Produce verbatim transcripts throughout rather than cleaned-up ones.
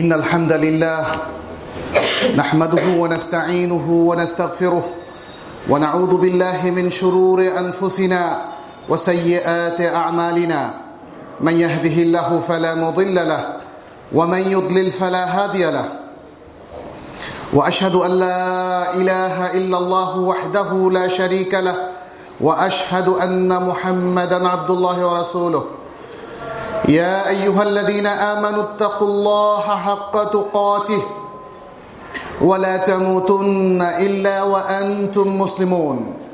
إن الحمد لله نحمده ونستعينه ونستغفره ونعوذ بالله من شرور أنفسنا وسيئات أعمالنا من يهده الله فلا مضل له ومن يضلل فلا هادي له وأشهد أن لا إله إلا الله وحده لا شريك له وأشهد أن محمدا عبد الله ورسوله يا أيها الذين آمنوا اتقوا الله حق تقاته ولا تموتن إلا وأنتم مسلمون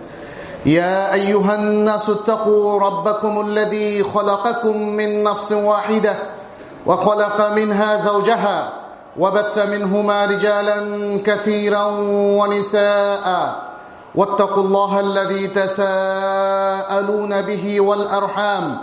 يا أيها الناس اتقوا ربكم الذي خلقكم من نفس واحدة وخلق منها زوجها وبث منهما رجالا كثيرا ونساء واتقوا الله الذي تساءلون به والأرحام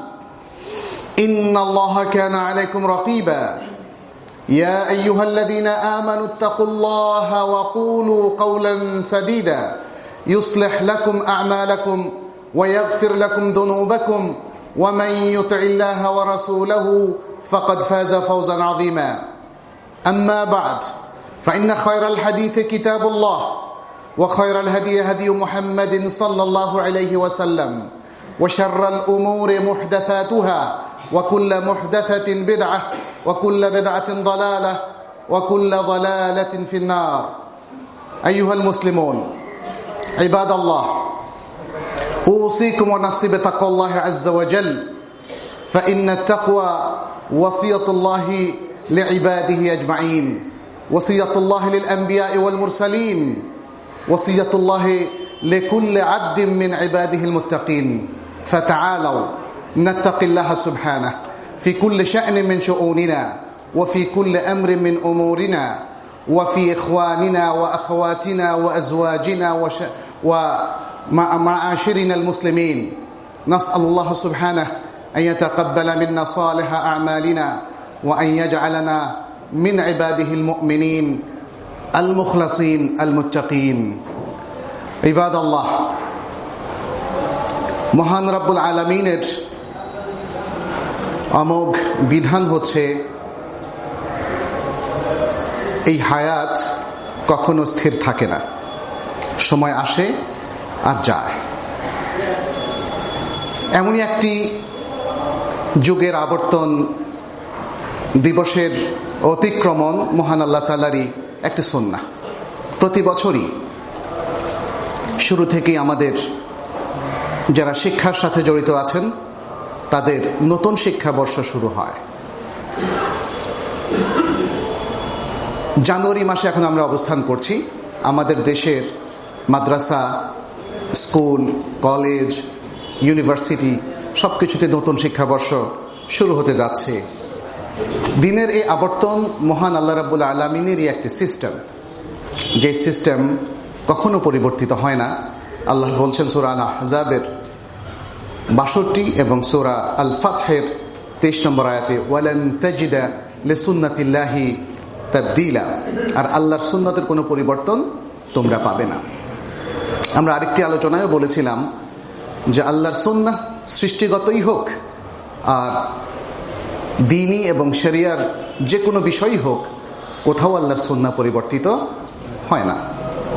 إن الله كان عليكم رقيبا يا أيها الذين آمنوا اتقوا الله وقولوا قولا سديدا يصلح لكم أعمالكم ويغفر لكم ذنوبكم ومن يطع الله ورسوله فقد فاز فوزا عظيما أما بعد فإن خير الحديث كتاب الله وخير الهدي هدي محمد صلى الله عليه وسلم وشر الأمور محدثاتها وكل محدثة بدعة وكل بدعة ضلالة وكل ضلالة في النار أيها المسلمون عباد الله أوصيكم ونفسي بتقوى الله عز وجل فإن التقوى وصية الله لعباده أجمعين وصية الله للأنبياء والمرسلين وصية الله لكل عبد من عباده المتقين فتعالوا نتقي الله سبحانه في كل شأن من شؤوننا وفي كل أمر من أمورنا وفي إخواننا وأخواتنا وأزواجنا وش... ومعاشرنا المسلمين نسأل الله سبحانه أن يتقبل منا صالح أعمالنا وأن يجعلنا من عباده المؤمنين المخلصين المتقين عباد الله মহান রব্বুল আলামিনের অমোঘ বিধান হচ্ছে এই হায়াত কখনো স্থির থাকে না, সময় আসে আর যায়। এমনই একটি যুগের আবর্তন, দিবসের অতিক্রমণ মহান আল্লাহ তাআলারই একটি সুন্নাহ। প্রতি বছরই শুরু থেকেই আমাদের যারা শিক্ষার সাথে জড়িত আছেন তাদের নতুন শিক্ষাবর্ষ শুরু হয়। জানুয়ারি মাসে এখন আমরা অবস্থান করছি। আমাদের দেশের মাদ্রাসা, স্কুল, কলেজ, ইউনিভার্সিটি সবকিছুতে নতুন শিক্ষাবর্ষ শুরু হতে যাচ্ছে। দিনের এই আবর্তন মহান আল্লাহ রাব্বুল আলামিনেরই একটি সিস্টেম, যে সিস্টেম কখনো পরিবর্তিত হয় না। আল্লাহ বলছেন সূরা আল-আহজাবের বাষট্টি এবং সূরা আল ফাতহের তেইশ নম্বর আয়াতে, ওয়ালান তাজিদা লিসুন্নাতিল্লাহি তাবদীলা, আর আল্লাহর সুন্নতের কোনো পরিবর্তন তোমরা পাবে না। আমরা আরেকটি আলোচনায়ও বলেছিলাম যে আল্লাহর সুন্নাহ সৃষ্টিগতই হোক আর দ্বীনি এবং শরিয়ার যে কোনো বিষয়ই হোক, কোথাও আল্লাহর সুন্নাহ পরিবর্তিত হয় না।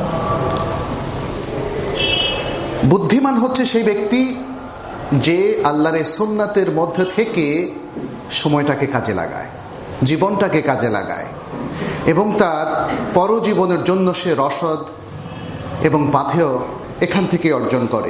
বুদ্ধিমান হচ্ছে সেই ব্যক্তি যে আল্লাহর সুন্নাতের মধ্যে থেকে সময়টাকে কাজে লাগায়, জীবনটাকে কাজে লাগায় এবং তার পরজীবনের জন্য সে রসদ এবং পাথেয় এখান থেকে অর্জন করে।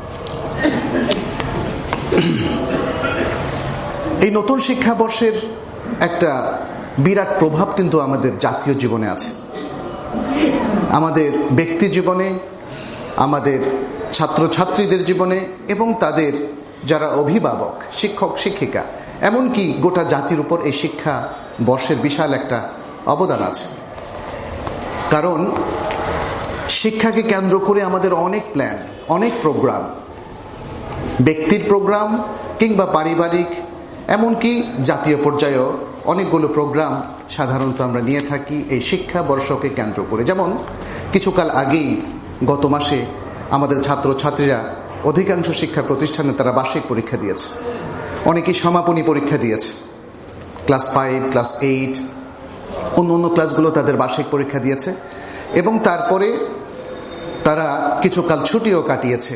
এই নতুন শিক্ষাবর্ষের একটা বিরাট প্রভাব কিন্তু আমাদের জাতীয় জীবনে আছে, আমাদের ব্যক্তি জীবনে, আমাদের ছাত্রছাত্রীদের জীবনে এবং তাদের যারা অভিভাবক, শিক্ষক শিক্ষিকা, এমনকি গোটা জাতির উপর এই শিক্ষা বর্ষের বিশাল একটা অবদান আছে। কারণ শিক্ষাকে কেন্দ্র করে আমাদের অনেক প্ল্যান, অনেক প্রোগ্রাম, ব্যক্তির প্রোগ্রাম কিংবা পারিবারিক, এমনকি জাতীয় পর্যায়েও অনেকগুলো প্রোগ্রাম সাধারণত আমরা নিয়ে থাকি এই শিক্ষা বর্ষকে কেন্দ্র করে। যেমন কিছুকাল আগেই গত মাসে আমাদের ছাত্রছাত্রীরা অধিকাংশ শিক্ষা প্রতিষ্ঠানে তারা বার্ষিক পরীক্ষা দিয়েছে, অনেকেই সমাপনী পরীক্ষা দিয়েছে। ক্লাস ফাইভ, ক্লাস এইট, অন্য অন্য ক্লাসগুলো তাদের বার্ষিক পরীক্ষা দিয়েছে এবং তারপরে তারা কিছুকাল ছুটিও কাটিয়েছে।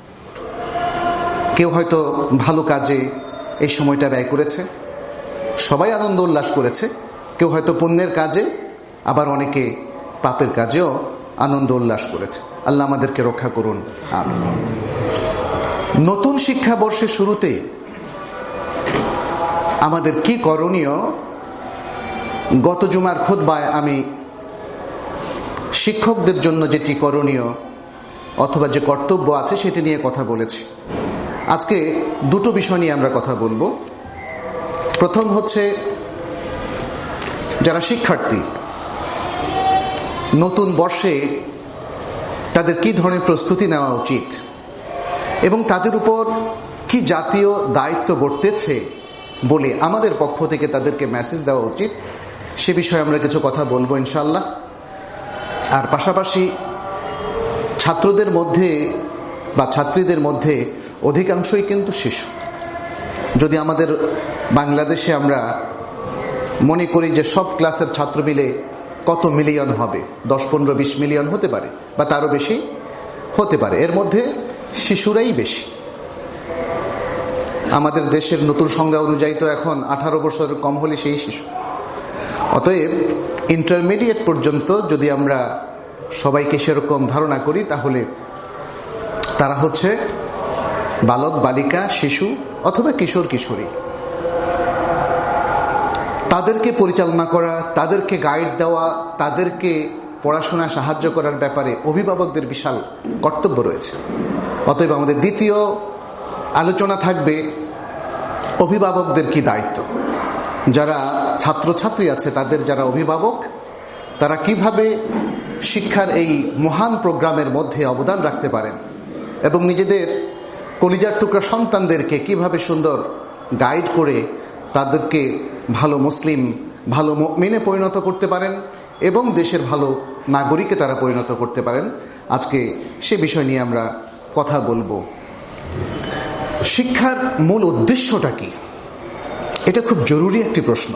কেউ হয়তো ভালো কাজে এই সময়টা ব্যয় করেছে, সবাই আনন্দ উল্লাস করেছে। কেউ হয়তো পুণ্যের কাজে, আবার অনেকে পাপের কাজেও আনন্দ উল্লাস করেছে। আল্লাহ আমাদেরকে রক্ষা করুন, আমিন। নতুন শিক্ষাবর্ষের শুরুতে আমাদের কি করণীয়, গত জুমার খুতবায় আমি শিক্ষকদের জন্য যেটি করণীয় অথবা যে কর্তব্য আছে সেটি নিয়ে কথা বলেছি। আজকে দুটো বিষয় নিয়ে আমরা কথা বলবো। প্রথম হচ্ছে যারা শিক্ষার্থী, নতুন বর্ষে তাদের কি ধরনের প্রস্তুতি নেওয়া উচিত এবং তাদের উপর কি জাতীয় দায়িত্ব বর্তেছে বলে আমাদের পক্ষ থেকে তাদেরকে মেসেজ দেওয়া উচিত, সে বিষয়ে আমরা কিছু কথা বলবো ইনশাআল্লাহ। আর পাশাপাশি ছাত্রদের মধ্যে বা ছাত্রীদের মধ্যে অধিকাংশই কিন্তু শিশু। যদি আমাদের বাংলাদেশে আমরা মনে করি যে সব ক্লাসের ছাত্র মিলে কত মিলিয়ন হবে, দশ পনেরো বিশ মিলিয়ন হতে পারে বা তারও বেশি হতে পারে, এর মধ্যে শিশুরাই বেশি। আমাদের দেশের নতুন সংজ্ঞা অনুযায়ী তো এখন আঠারো বছরের কম হলে সেই শিশু। অতএব ইন্টারমিডিয়েট পর্যন্ত যদি আমরা সবাইকে সেরকম ধারণা করি তাহলে তারা হচ্ছে বালক বালিকা, শিশু অথবা কিশোর কিশোরী। তাদেরকে পরিচালনা করা, তাদেরকে গাইড দেওয়া, তাদেরকে পড়াশোনায় সাহায্য করার ব্যাপারে অভিভাবকদের বিশাল কর্তব্য রয়েছে। অতএব আমাদের দ্বিতীয় আলোচনা থাকবে অভিভাবকদের কি দায়িত্ব। যারা ছাত্রছাত্রী আছে তাদের যারা অভিভাবক, তারা কিভাবে শিক্ষার এই মহান প্রোগ্রামের মধ্যে অবদান রাখতে পারেন এবং নিজেদের কলিজার টুকরা সন্তানদেরকে কিভাবে সুন্দর গাইড করে তাদেরকে ভালো মুসলিম, ভালো মুমিনে পরিণত করতে পারেন এবং দেশের ভালো নাগরিকে তারা পরিণত করতে পারেন। আজকে সে বিষয় নিয়ে আমরা কথা বলবো। শিক্ষার মূল উদ্দেশ্যটা কি, এটা খুব জরুরি একটি প্রশ্ন।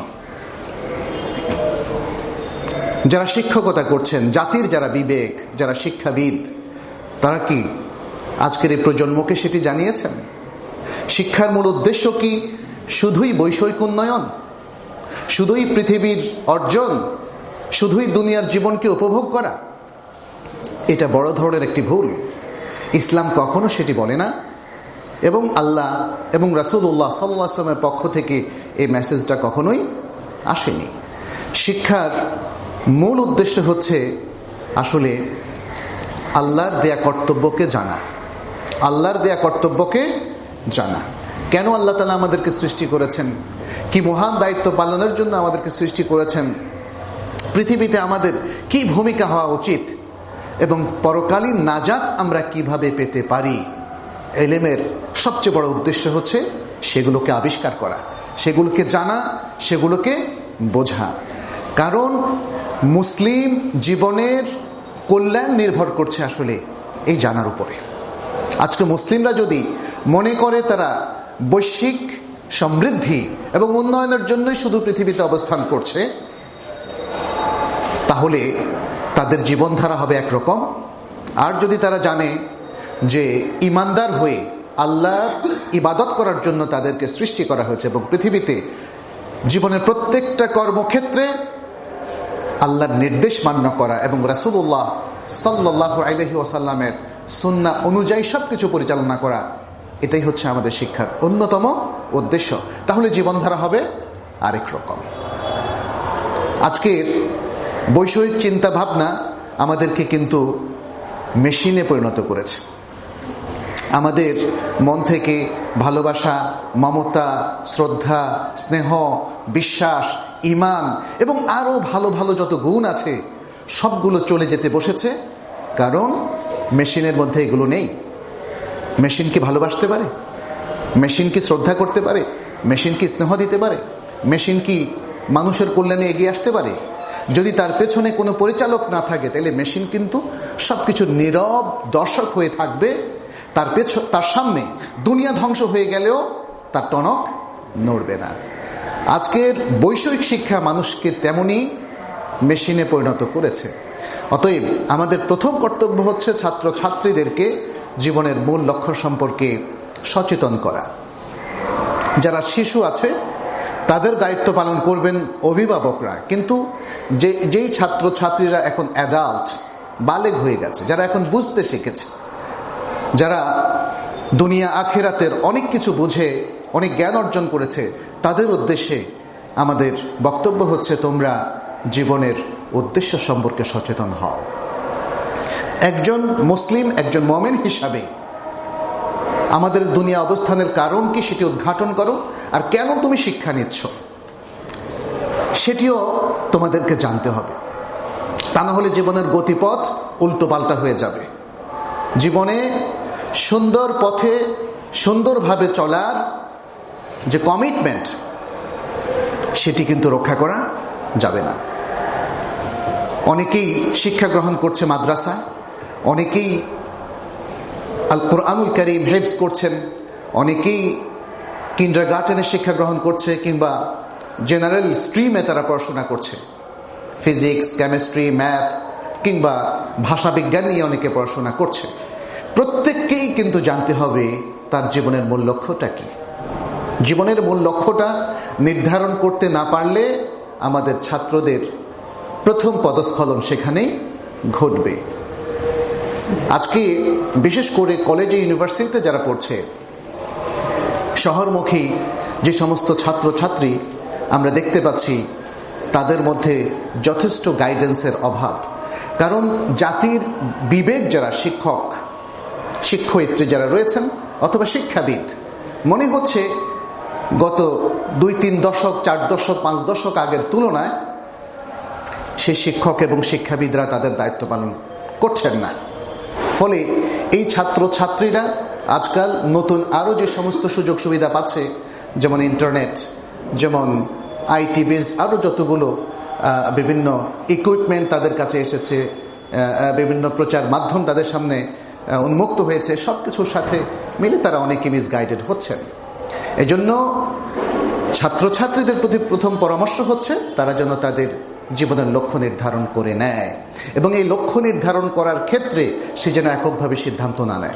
যারা শিক্ষকতা করছেন, জাতির যারা বিবেক, যারা শিক্ষাবিদ, তারা কি আজকের এই প্রজন্মকে সেটি জানিয়েছেন? শিক্ষার মূল উদ্দেশ্য কি শুধুই বৈষয়িক উন্নয়ন, শুধুই পৃথিবীর অর্জন, শুধুই দুনিয়ার জীবনকে উপভোগ করা? এটা বড় ধরনের একটি ভুল। ইসলাম কখনো সেটি বলে না এবং আল্লাহ এবং রাসূলুল্লাহ সাল্লাল্লাহু আলাইহি ওয়াসাল্লামের পক্ষ থেকে এই মেসেজটা কখনোই আসেনি। শিক্ষার মূল উদ্দেশ্য হচ্ছে আসলে আল্লাহর দেয়া কর্তব্যকে জানা, আল্লাহর দেয়া কর্তব্যকে জানা। কেন আল্লাহ তাআলা আমাদেরকে সৃষ্টি করেছেন, কি মহান দায়িত্ব পালনের জন্য আমাদেরকে সৃষ্টি করেছেন, পৃথিবীতে আমাদের কি ভূমিকা হওয়া উচিত এবং পরকালীন নাজাত আমরা কিভাবে পেতে পারি। ইলমের সবচেয়ে বড় উদ্দেশ্য হচ্ছে সেগুলোকে আবিষ্কার করা, সেগুলোকে জানা, সেগুলোকে বোঝা। কারণ মুসলিম জীবনের কল্যাণ নির্ভর করছে আসলে এই জানার উপরে। আজকে মুসলিমরা যদি মনে করে তারা বৈশ্বিক সমৃদ্ধি এবং উন্নয়নের জন্যই শুধু পৃথিবীতে অবস্থান করছে, তাহলে তাদের জীবনধারা হবে একরকম। আর যদি তারা জানে যে ইমানদার হয়ে আল্লাহর ইবাদত করার জন্য তাদেরকে সৃষ্টি করা হয়েছে এবং পৃথিবীতে জীবনের প্রত্যেকটা কর্মক্ষেত্রে আল্লাহর নির্দেশ মান্য করা এবং রাসূলুল্লাহ সাল্লাল্লাহু আলাইহি ওয়াসাল্লামের সুন্নাহ অনুযায়ী সবকিছু পরিচালনা করা, এটাই হচ্ছে আমাদের শিক্ষার অন্যতম উদ্দেশ্য। তাহলে জীবনধারা হবে আরেক রকম। আজকের বৈষয়িক চিন্তা ভাবনা আমাদেরকে কিন্তু মেশিনে পরিণত করেছে। আমাদের মন থেকে ভালোবাসা, মমতা, শ্রদ্ধা, স্নেহ, বিশ্বাস, ঈমান এবং আরো ভালো ভালো যত গুণ আছে সবগুলো চলে যেতে বসেছে। কারণ মেশিনের মধ্যে এগুলো নেই। মেশিন কি ভালোবাসতে পারে? মেশিন কি শ্রদ্ধা করতে পারে? মেশিন কি স্নেহ দিতে পারে? মেশিন কি মানুষের কল্যাণে এগিয়ে আসতে পারে? যদি তার পেছনে কোনো পরিচালক না থাকে তাহলে মেশিন কিন্তু সবকিছু নীরব দর্শক হয়ে থাকবে। তার পেছন তার সামনে দুনিয়া ধ্বংস হয়ে গেলেও তার টনক নড়বে না। আজকের বৈষয়িক শিক্ষা মানুষকে তেমনি মেশিনে পরিণত করেছে। অতএব আমাদের প্রথম কর্তব্য হচ্ছে ছাত্র ছাত্রীদেরকে জীবনের মূল লক্ষ্য সম্পর্কে সচেতন করা। যারা শিশু আছে তাদের দায়িত্ব পালন করবেন অভিভাবকরা, কিন্তু যে যেই ছাত্র ছাত্রীরা এখন অ্যাডাল্ট, বালেগ হয়ে গেছে, যারা এখন বুঝতে শিখেছে, যারা দুনিয়া আখিরাতের অনেক কিছু বুঝে অনেক জ্ঞান অর্জন করেছে, তাদের উদ্দেশ্যে আমাদের বক্তব্য হচ্ছে তোমরা জীবনের উদ্দেশ্য সম্পর্কে সচেতন হও। একজন মুসলিম, একজন মুমিন হিসাবে আমাদের দুনিয়া অবস্থানের কারণ কি সেটি উদ্ঘাটন করো, আর কেন তুমি শিক্ষা নিচ্ছ সেটিও তোমাদেরকে জানতে হবে। তা না হলে জীবনের গতিপথ উল্টো পাল্টা হয়ে যাবে। জীবনে সুন্দর পথে সুন্দরভাবে চলার যে কমিটমেন্ট সেটি কিন্তু রক্ষা করা যাবে না। অনেকেই শিক্ষা গ্রহণ করছে মাদ্রাসায়, অনেকেই আল কোরআনুল কারীম হেফজ করছেন, অনেকেই কিন্ডারগার্টেনে শিক্ষা গ্রহণ করছে কিংবা জেনারেল স্ট্রিমে তারা পড়াশোনা করছে, ফিজিক্স, কেমিস্ট্রি, ম্যাথ কিংবা ভাষা বিজ্ঞান নিয়ে অনেকে পড়াশোনা করছে। প্রত্যেককেই কিন্তু জানতে হবে তার জীবনের মূল লক্ষ্যটা কি। জীবনের মূল লক্ষ্যটা নির্ধারণ করতে না পারলে আমাদের ছাত্রদের প্রথম পদস্খলন সেখানেই ঘটবে। আজকে বিশেষ করে কলেজে ইউনিভার্সিটিতে যারা পড়ছে, শহরমুখী যে সমস্ত ছাত্র ছাত্রী আমরা দেখতে পাচ্ছি, তাদের মধ্যে যথেষ্ট গাইডেন্সের অভাব। কারণ জাতির বিবেক যারা শিক্ষক শিক্ষয়িত্রী যারা রয়েছেন অথবা শিক্ষাবিদ, মনে হচ্ছে গত দুই তিন দশক চার দশক পাঁচ দশক আগের তুলনায় সেই শিক্ষক এবং শিক্ষাবিদরা তাদের দায়িত্ব পালন করছেন না। ফলে এই ছাত্র ছাত্রীরা আজকাল নতুন আরও যে সমস্ত সুযোগ সুবিধা পাচ্ছে, যেমন ইন্টারনেট, যেমন আইটি বেসড আরও যতগুলো বিভিন্ন ইকুইপমেন্ট তাদের কাছে এসেছে, বিভিন্ন প্রচার মাধ্যম তাদের সামনে উন্মুক্ত হয়েছে, সব কিছুর সাথে মিলে তারা অনেকে মিসগাইডেড হচ্ছেন। এজন্য ছাত্রছাত্রীদের প্রতি প্রথম পরামর্শ হচ্ছে তারা যেন তাদের জীবনের লক্ষ্য নির্ধারণ করে নেয়, এবং এই লক্ষ্য নির্ধারণ করার ক্ষেত্রে সে যেন এককভাবে সিদ্ধান্ত না নেয়।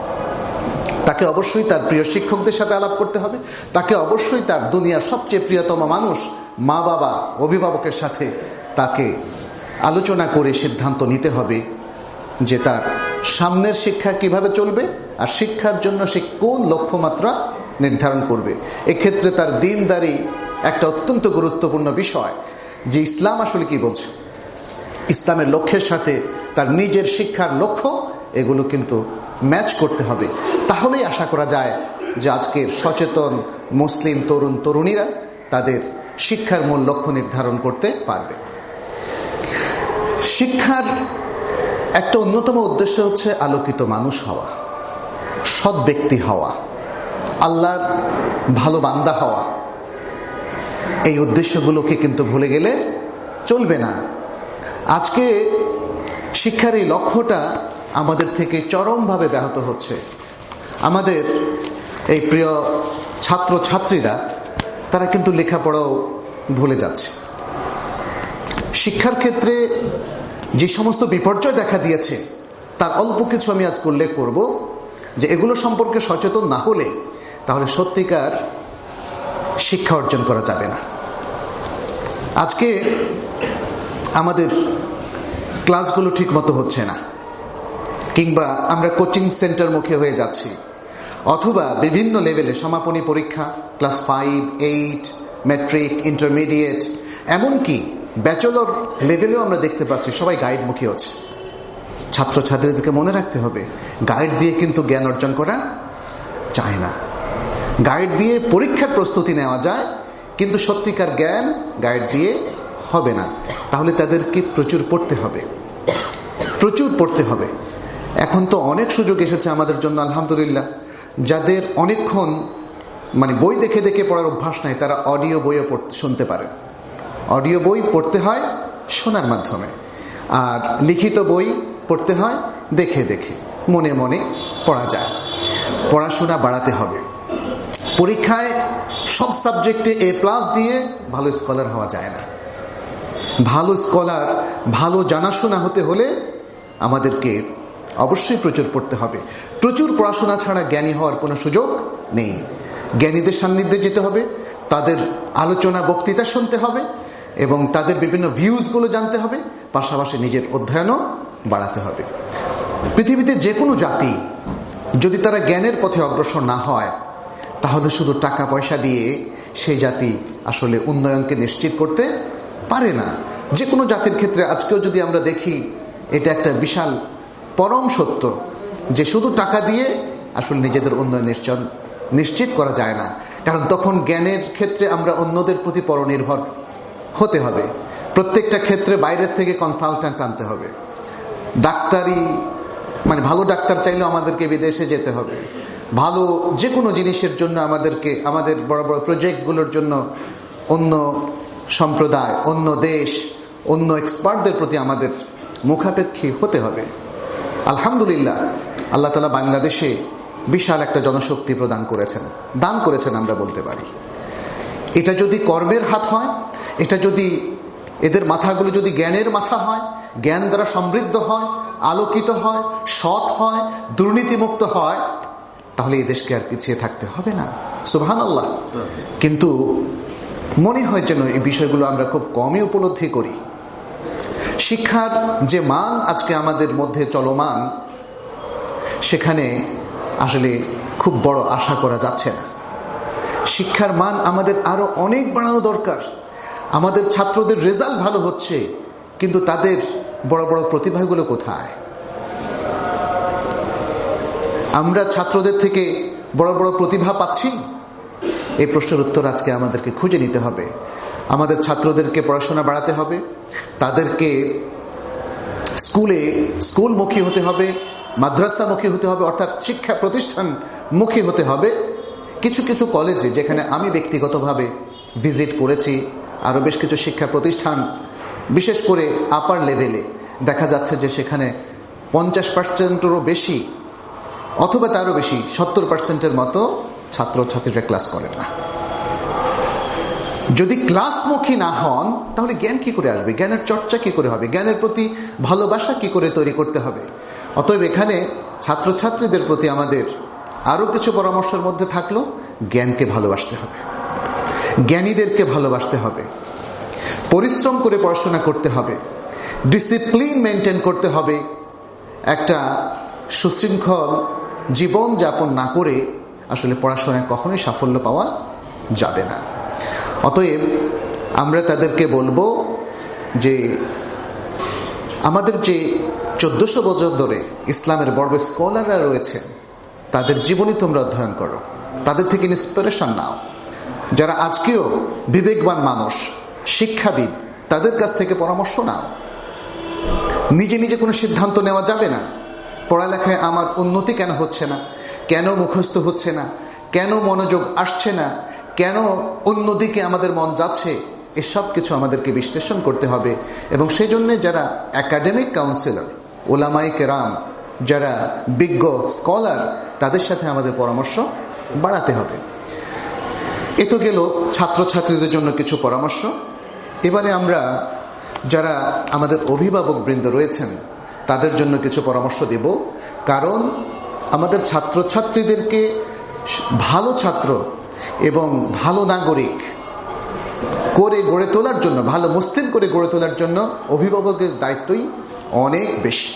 তাকে অবশ্যই তার প্রিয় শিক্ষকদের সাথে আলাপ করতে হবে, তাকে অবশ্যই তার দুনিয়ার সবচেয়ে প্রিয়তম মানুষ মা বাবা অভিভাবকের সাথে তাকে আলোচনা করে সিদ্ধান্ত নিতে হবে যে তার সামনের শিক্ষা কিভাবে চলবে আর শিক্ষার জন্য সে কোন লক্ষ্যমাত্রা নির্ধারণ করবে। এক্ষেত্রে তার দিনদারি একটা অত্যন্ত গুরুত্বপূর্ণ বিষয়, যে ইসলাম আসলে কি বলছে, ইসলামের লক্ষ্যের সাথে তার নিজের শিক্ষার লক্ষ্য এগুলো কিন্তু ম্যাচ করতে হবে। তাহলেই আশা করা যায় যে আজকের সচেতন মুসলিম তরুণ তরুণীরা তাদের শিক্ষার মূল লক্ষ্য নির্ধারণ করতে পারবে। শিক্ষার একটা অন্যতম উদ্দেশ্য হচ্ছে আলোকিত মানুষ হওয়া, সৎ ব্যক্তি হওয়া, আল্লাহর ভালো বান্দা হওয়া। এই উদ্দেশ্যগুলোকে কিন্তু ভুলে গেলে চলবে না। আজকে শিক্ষার এই লক্ষ্যটা আমাদের থেকে চরমভাবে ব্যাহত হচ্ছে। আমাদের এই প্রিয় ছাত্র ছাত্রীরা তারা কিন্তু লেখাপড়াও ভুলে যাচ্ছে। শিক্ষার ক্ষেত্রে যে সমস্ত বিপর্যয় দেখা দিয়েছে তার অল্প কিছু আমি আজ উল্লেখ করব, যে এগুলো সম্পর্কে সচেতন না হলে তাহলে সত্যিকার শিক্ষা অর্জন করা যাবে না। আজকে আমাদের ক্লাসগুলো ঠিক মতো হচ্ছে না, কিংবা আমরা কোচিং সেন্টার মুখে হয়ে যাচ্ছি, অথবা বিভিন্ন লেভেলে সমাপনী পরীক্ষা class five eight matric intermediate এমনকি ব্যাচেলর লেভেলেও আমরা দেখতে পাচ্ছি সবাই গাইডমুখী হচ্ছে। ছাত্রছাত্রীদেরকে মনে রাখতে হবে, গাইড দিয়ে কিন্তু জ্ঞান অর্জন করা যায় না। গাইড দিয়ে পরীক্ষার প্রস্তুতি নেওয়া যায়, কিন্তু সত্যিকার জ্ঞান গাইড দিয়ে হবে না। তাহলে তাদেরকে প্রচুর পড়তে হবে, প্রচুর পড়তে হবে। এখন তো অনেক সুযোগ এসেছে আমাদের জন্য আলহামদুলিল্লাহ। যাদের অনেকক্ষণ মানে বই দেখে দেখে পড়ার অভ্যাস নাই, তারা অডিও বইও পড়তে শুনতে পারেন। অডিও বই পড়তে হয় শোনার মাধ্যমে, আর লিখিত বই পড়তে হয় দেখে দেখে, মনে মনে পড়া যায়। পড়াশোনা বাড়াতে হবে। পরীক্ষায় সব সাবজেক্টে এ প্লাস দিয়ে ভালো স্কলার হওয়া যায় না। ভালো স্কলার, ভালো জানাশোনা হতে হলে আমাদেরকে অবশ্যই প্রচুর পড়তে হবে। প্রচুর পড়াশোনা ছাড়া জ্ঞানী হওয়ার কোনো সুযোগ নেই। জ্ঞানীদের সান্নিধ্যে যেতে হবে, তাদের আলোচনা বক্তৃতা শুনতে হবে এবং তাদের বিভিন্ন ভিউজগুলো জানতে হবে, পাশাপাশি নিজের অধ্যয়নও বাড়াতে হবে। পৃথিবীতে যে কোনো জাতি যদি তারা জ্ঞানের পথে অগ্রসর না হয়, তাহলে শুধু টাকা পয়সা দিয়ে সেই জাতি আসলে উন্নয়নকে নিশ্চিত করতে পারে না। যে কোনো জাতির ক্ষেত্রে আজকেও যদি আমরা দেখি, এটা একটা বিশাল পরম সত্য যে শুধু টাকা দিয়ে আসলে নিজেদের উন্নয়ন নিশ্চিত করা যায় না। কারণ তখন জ্ঞানের ক্ষেত্রে আমরা অন্যদের প্রতি পরনির্ভর হতে হবে। প্রত্যেকটা ক্ষেত্রে বাইরের থেকে কনসালট্যান্ট আনতে হবে। ডাক্তারি মানে ভালো ডাক্তার চাইলেও আমাদেরকে বিদেশে যেতে হবে। ভালো যে কোনো জিনিসের জন্য আমাদেরকে আমাদের বড় বড় প্রজেক্টগুলোর জন্য অন্য সম্প্রদায়, অন্য দেশ, অন্য এক্সপার্টদের প্রতি আমাদের মুখাপেক্ষী হতে হবে। আলহামদুলিল্লাহ, আল্লাহ তাআলা বাংলাদেশে বিশাল একটা জনশক্তি প্রদান করেছেন, দান করেছেন আমরা বলতে পারি। এটা যদি কর্মের হাত হয়, এটা যদি এদের মাথাগুলো যদি জ্ঞানের মাথা হয়, জ্ঞান দ্বারা সমৃদ্ধ হয়, আলোকিত হয়, সৎ হয়, দুর্নীতিমুক্ত হয়, তাহলে এই দেশকে আর পিছিয়ে থাকতে হবে না। সুবহানাল্লাহ। কিন্তু মনে হয় যেন এই বিষয়গুলো আমরা খুব কমই উপলব্ধি করি। শিক্ষার যে মান আজকে আমাদের মধ্যে চলমান, সেখানে আসলে খুব বড় আশা করা যাচ্ছে না। শিক্ষার মান আমাদের আরো অনেক বাড়ানো দরকার। আমাদের ছাত্রদের রেজাল্ট ভালো হচ্ছে, কিন্তু তাদের বড় বড় প্রতিভাগুলো কোথায়? আমরা ছাত্রদের থেকে বড় বড় প্রতিভা পাচ্ছি? এই প্রশ্নের উত্তর আজকে আমাদেরকে খুঁজে নিতে হবে। আমাদের ছাত্রদেরকে পড়াশোনা বাড়াতে হবে, তাদেরকে স্কুলে স্কুলমুখী হতে হবে, মাদ্রাসামুখী হতে হবে, অর্থাৎ শিক্ষা প্রতিষ্ঠান মুখী হতে হবে। কিছু কিছু কলেজে, যেখানে আমি ব্যক্তিগতভাবে ভিজিট করেছি, আরও বেশ কিছু শিক্ষা প্রতিষ্ঠান, বিশেষ করে আপার লেভেলে দেখা যাচ্ছে যে সেখানে পঞ্চাশ পার্সেন্টেরও বেশি অথবা তারও বেশি সত্তর পার্সেন্টের মতো ছাত্রছাত্রীরা ক্লাস করেন না। যদি ক্লাসমুখী না হন, তাহলে জ্ঞান কি করে আসবে? জ্ঞানের চর্চা কি করে হবে? জ্ঞানের প্রতি ভালোবাসা কি করে তৈরি করতে হবে? অতএব এখানে ছাত্রছাত্রীদের প্রতি আমাদের আরও কিছু পরামর্শের মধ্যে থাকলো, জ্ঞানকে ভালোবাসতে হবে, জ্ঞানীদেরকে ভালোবাসতে হবে, পরিশ্রম করে পড়াশোনা করতে হবে, ডিসিপ্লিন মেনটেন করতে হবে। একটা সুশৃঙ্খল জীবন যাপন না করে আসলে পড়াশোনায় কখনোই সাফল্য পাওয়া যাবে না। অতএব আমরা তাদেরকে বলবো যে আমাদের যে চোদ্দশো বছর ধরে ইসলামের বড় স্কলাররা রয়েছে, তাদের জীবনী তোমরা অধ্যয়ন করো, তাদের থেকে ইন্সপিরেশন নাও। যারা আজকেও বিবেকবান মানুষ, শিক্ষাবিদ, তাদের কাছ থেকে পরামর্শ নাও। নিজে নিজে কোনো সিদ্ধান্ত নেওয়া যাবে না। পড়ালেখায় আমার উন্নতি কেন হচ্ছে না, কেন মুখস্থ হচ্ছে না, কেন মনোযোগ আসছে না, কেন অন্যদিকে আমাদের মন যাচ্ছে, এসব কিছু আমাদেরকে বিশ্লেষণ করতে হবে। এবং সেই জন্য যারা একাডেমিক কাউন্সিলর, ওলামায়ে কেরাম, যারা বিজ্ঞ স্কলার, তাদের সাথে আমাদের পরামর্শ বাড়াতে হবে। এ তো গেল ছাত্রছাত্রীদের জন্য কিছু পরামর্শ। এবারে আমরা যারা আমাদের অভিভাবক বৃন্দ রয়েছেন, তাদের জন্য কিছু পরামর্শ দেব। কারণ আমাদের ছাত্রছাত্রীদেরকে ভালো ছাত্র এবং ভালো নাগরিক করে গড়ে তোলার জন্য, ভালো মুসলিম করে গড়ে তোলার জন্য অভিভাবকের দায়িত্বই অনেক বেশি।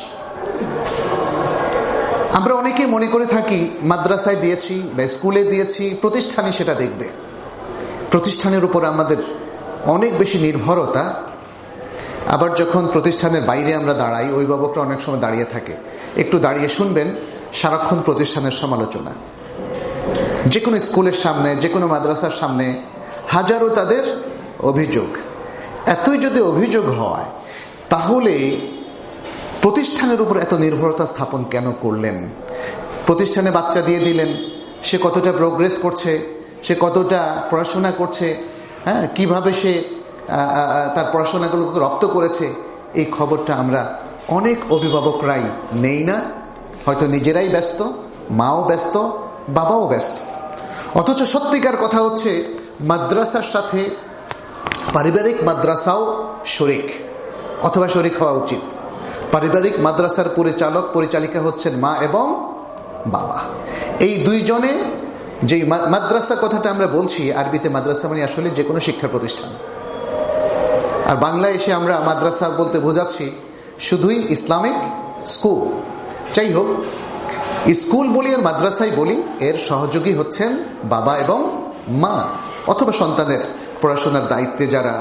আমরা অনেকে মনে করে থাকি মাদ্রাসায় দিয়েছি বা স্কুলে দিয়েছি, প্রতিষ্ঠানে সেটা দেখবে। প্রতিষ্ঠানের উপর আমাদের অনেক বেশি নির্ভরতা। আবার যখন প্রতিষ্ঠানের বাইরে আমরা দাঁড়াই, অভিভাবকরা অনেক সময় দাঁড়িয়ে থাকে, একটু দাঁড়িয়ে শুনবেন সারাক্ষণ প্রতিষ্ঠানের সমালোচনা। যে কোনো স্কুলের সামনে, যে কোনো মাদ্রাসার সামনে হাজারো তাদের অভিযোগ। এতই যদি অভিযোগ হয়, তাহলে প্রতিষ্ঠানের উপর এত নির্ভরতা স্থাপন কেন করলেন? প্রতিষ্ঠানে বাচ্চা দিয়ে দিলেন, সে কতটা প্রোগ্রেস করছে, সে কতটা পড়াশোনা করছে, হ্যাঁ, কিভাবে সে তার পড়াশোনাগুলোকে রপ্ত করেছে, এই খবরটা আমরা অনেক অভিভাবকরাই নেই না। হয়তো নিজেরাই ব্যস্ত, মাও ব্যস্ত, বাবাও ব্যস্ত। অথচ সত্যিকার কথা হচ্ছে মাদ্রাসার সাথে পারিবারিক মাদ্রাসাও শরিক অথবা শরিক হওয়া উচিত। পারিবারিক মাদ্রাসার পরিচালক পরিচালিকা হচ্ছেন মা এবং বাবা। এই দুইজনে, যে মাদ্রাসা কথাটা আমরা বলছি, আরবিতে মাদ্রাসা মানে আসলে যে কোনো শিক্ষা প্রতিষ্ঠান, আর বাংলায় এসে আমরা মাদ্রাসা বলতে বোঝাচ্ছি শুধুই ইসলামিক স্কুল। যাই হোক, স্কুল বলি আর মাদ্রাসাই বলি, এর সহযোগী হচ্ছেন বাবা এবং মা, অথবা সন্তানের পড়াশোনার দায়িত্বে যারা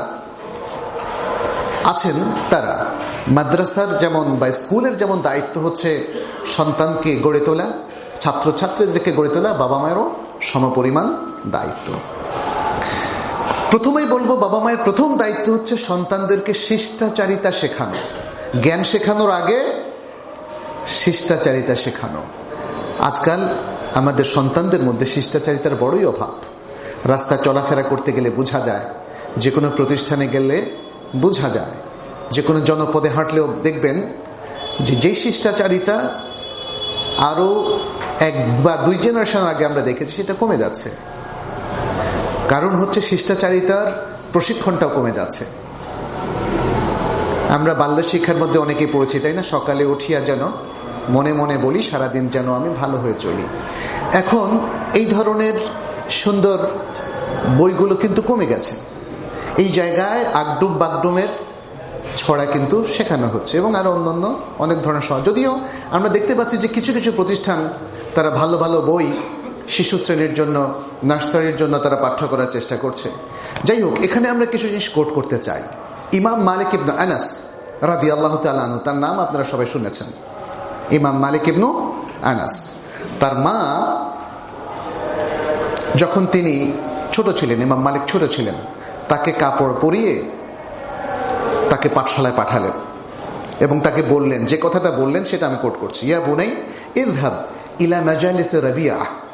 আছেন তারা। মাদ্রাসার যেমন বা স্কুলের যেমন দায়িত্ব হচ্ছে সন্তানকে গড়ে তোলা, ছাত্রছাত্রীদেরকে গড়ে তোলা, বাবা মায়েরও সমপরিমাণ দায়িত্ব। প্রথমেই বলবো, বাবা মায়ের প্রথম দায়িত্ব হচ্ছে সন্তানদেরকে শিষ্টাচারিতা শেখানো। জ্ঞান শেখানোর আগে শিষ্টাচারিতা শেখানো। আজকাল আমাদের সন্তানদের মধ্যে শিষ্টাচারিতার বড়ই অভাব। রাস্তায় চলাফেরা করতে গেলে বোঝা যায়, যে কোনো প্রতিষ্ঠানে গেলে বোঝা যায়, যে কোনো জনপদে হাঁটলেও দেখবেন যে যেই শিষ্টাচারিতা আরও এক বা দুই জেনারেশন আগে আমরা দেখেছি সেটা কমে যাচ্ছে। কারণ হচ্ছে শিষ্টাচারিতার প্রশিক্ষণটাও কমে যাচ্ছে। আমরা বাল্য শিক্ষার মধ্যে অনেকেই পড়েছি, তাই না? সকালে উঠিয়া যেন মনে মনে বলি, সারাদিন যেন আমি ভালো হয়ে চলি। এখন এই ধরনের সুন্দর বইগুলো কিন্তু কমে গেছে। এই জায়গায় আগডুম বাগডুমের ছড়া কিন্তু শেখানো হচ্ছে, এবং আরো অন্যান্য অনেক ধরনের সহজ। যদিও আমরা দেখতে পাচ্ছি যে কিছু কিছু প্রতিষ্ঠান তারা ভালো ভালো বই শিশু শ্রেণীর জন্য, নার্সারির জন্য তারা পাঠ্য করার চেষ্টা করছে। যাই হোক, এখানে আমরা কিছু জিনিস কোট করতে চাই। ইমাম মালিক ইবনু আনাস রাদিয়াল্লাহু তাআলা আনহু, তার নাম আপনারা সবাই শুনেছেন, ইমাম মালিক ইবনু আনাস। তার মা যখন তিনি ছোট ছিলেন, ইমাম মালিক ছোট ছিলেন, তাকে কাপড় পরিয়ে তাকে পাঠশালায় পাঠালেন এবং তাকে বললেন, যে কথাটা বললেন সেটা আমি কোট করছি, ইয়া বুনাই ইযহাব ইলা মাজালিস রাবিয়া,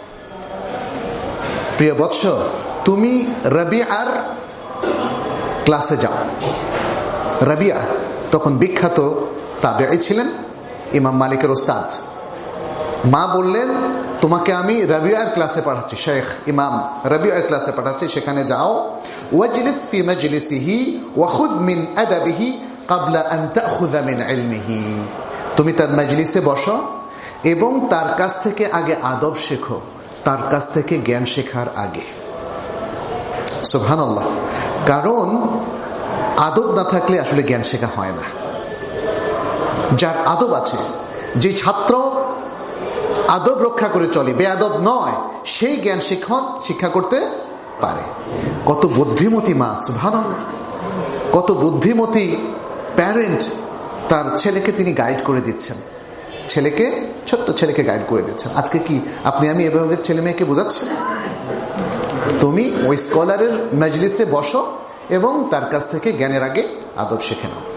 প্রিয় বৎস তুমি রাবিয়ার ক্লাসে যাও। রাবিয়া তখন বিখ্যাত তাবেঈ ছিলেন, ইমাম মালিকের ওস্তাদ। মা বললেন, তোমাকে আমি রাবিয়ার ক্লাসে পাঠাচ্ছি, শেখ ইমাম রাবিয়ার ক্লাসে পাঠাচ্ছি, সেখানে যাও। ওয়াজলিস ফি মাজলিসিহি ওয়া খুয মিন আদাবিহি ক্বাবলা আন তাখুযা মিন ইলমিহি, তুমি তার মাজলিসে বসো এবং তার কাছ থেকে আগে আদব শেখো, তার কাছ থেকে জ্ঞান শেখার আগে। সুবহানাল্লাহ। কারণ আদব না থাকলে আসলে জ্ঞান শেখা হয় না। যার আদব আছে, যে ছাত্র আদব রক্ষা করে চলে, বেয়াদব নয়, সেই জ্ঞান শিক্ষণ শিক্ষা করতে পারে। কত বুদ্ধিমতী মা, সুবহানাল্লাহ, কত বুদ্ধিমতী প্যারেন্ট, তার ছেলেকে তিনি গাইড করে দিচ্ছেন, ছেলেকে, ছোট্ট ছেলেকে গাইড করে দিচ্ছেন। আজকে কি আপনি আমি এভাবে ছেলে মেয়েকে বোঝাচ্ছি? তুমি ওই স্কলারের মজলিসে বসো এবং তার কাছ থেকে জ্ঞানের আগে আদব শিখে নাও।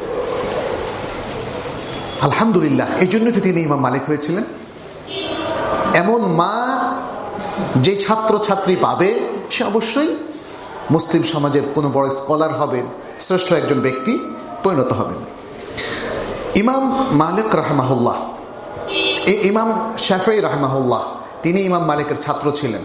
আলহামদুলিল্লাহ, এই জন্য তো তিনি ইমাম মালিক হয়েছিলেন। এমন মা যে ছাত্র ছাত্রী পাবে, সে অবশ্যই মুসলিম সমাজের কোনো বড় স্কলার হবেন, শ্রেষ্ঠ একজন ব্যক্তি পরিণত হবেন। ইমাম মালিক রাহমাহুল্লাহ, এই ইমাম শাফিঈ রাহমাহুল্লাহ, তিনি ইমাম মালিকের ছাত্র ছিলেন।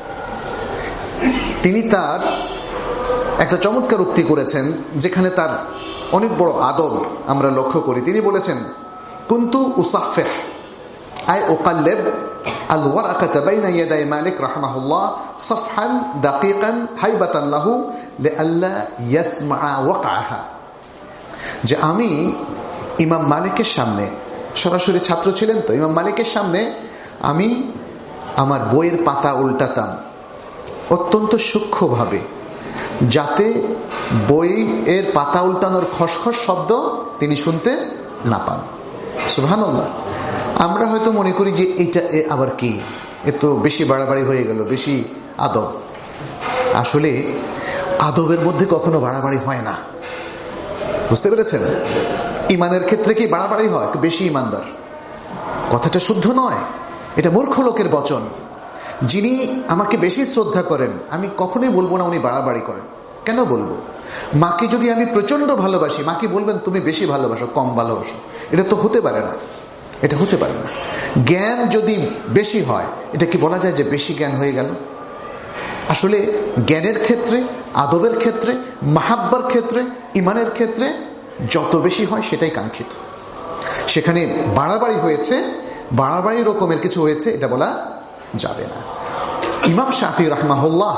তিনি তার একটা চমৎকার উক্তি করেছেন, যেখানে তার অনেক বড় আদব আমরা লক্ষ্য করি। তিনি বলেছেন, কুনতু উসাফিহ আই উকাল্লিব আল ওয়ারাকাতা বাইনা ইয়াদাই মালিক রাহমাহুল্লাহ সাফহান দাকিকান হাইবাতান লাহু লিআল্লা ইয়াসমাআ ওয়াকআহা, যে আমি ইমাম মালিকের সামনে, সরাসরি ছাত্র ছিলেন তো, ইমাম মালিকের সামনে আমি আমার বইয়ের পাতা উল্টাতাম অত্যন্ত সূক্ষ্মভাবে, যাতে বই এর পাতা উল্টানোর খসখস শব্দ তিনি শুনতে না পান। সুবহানাল্লাহ। আমরা হয়তো মনে করি যে এটা আবার কি, এ তো বেশি বাড়াবাড়ি হয়ে গেল, বেশি আদব। আসলে আদবের মধ্যে কখনো বাড়াবাড়ি হয় না, বুঝতে পেরেছেন? ইমানের ক্ষেত্রে কি বাড়াবাড়ি হয়? বেশি ইমানদার, কথাটা শুদ্ধ নয়, এটা মূর্খ লোকের বচন। যিনি আমাকে বেশি শ্রদ্ধা করেন, আমি কখনোই বলবো না উনি বাড়াবাড়ি করেন। কেন বলবো? মাকে যদি আমি প্রচন্ড ভালোবাসি, মাকে বলবেন তুমি বেশি ভালোবাসো, কম ভালোবাসো, এটা তো হতে পারে না, এটা হতে পারে না। জ্ঞান যদি বেশি হয়, এটা কি বলা যায় যে বেশি জ্ঞান হয়ে গেল? আসলে জ্ঞানের ক্ষেত্রে, আদবের ক্ষেত্রে, মাহাব্বার ক্ষেত্রে, ইমানের ক্ষেত্রে যত বেশি হয় সেটাই কাঙ্ক্ষিত। সেখানে বাড়াবাড়ি হয়েছে, বাড়াবাড়ি রকমের কিছু হয়েছে, এটা বলা যাবে না। ইমাম শাফি রাহমাহুল্লাহ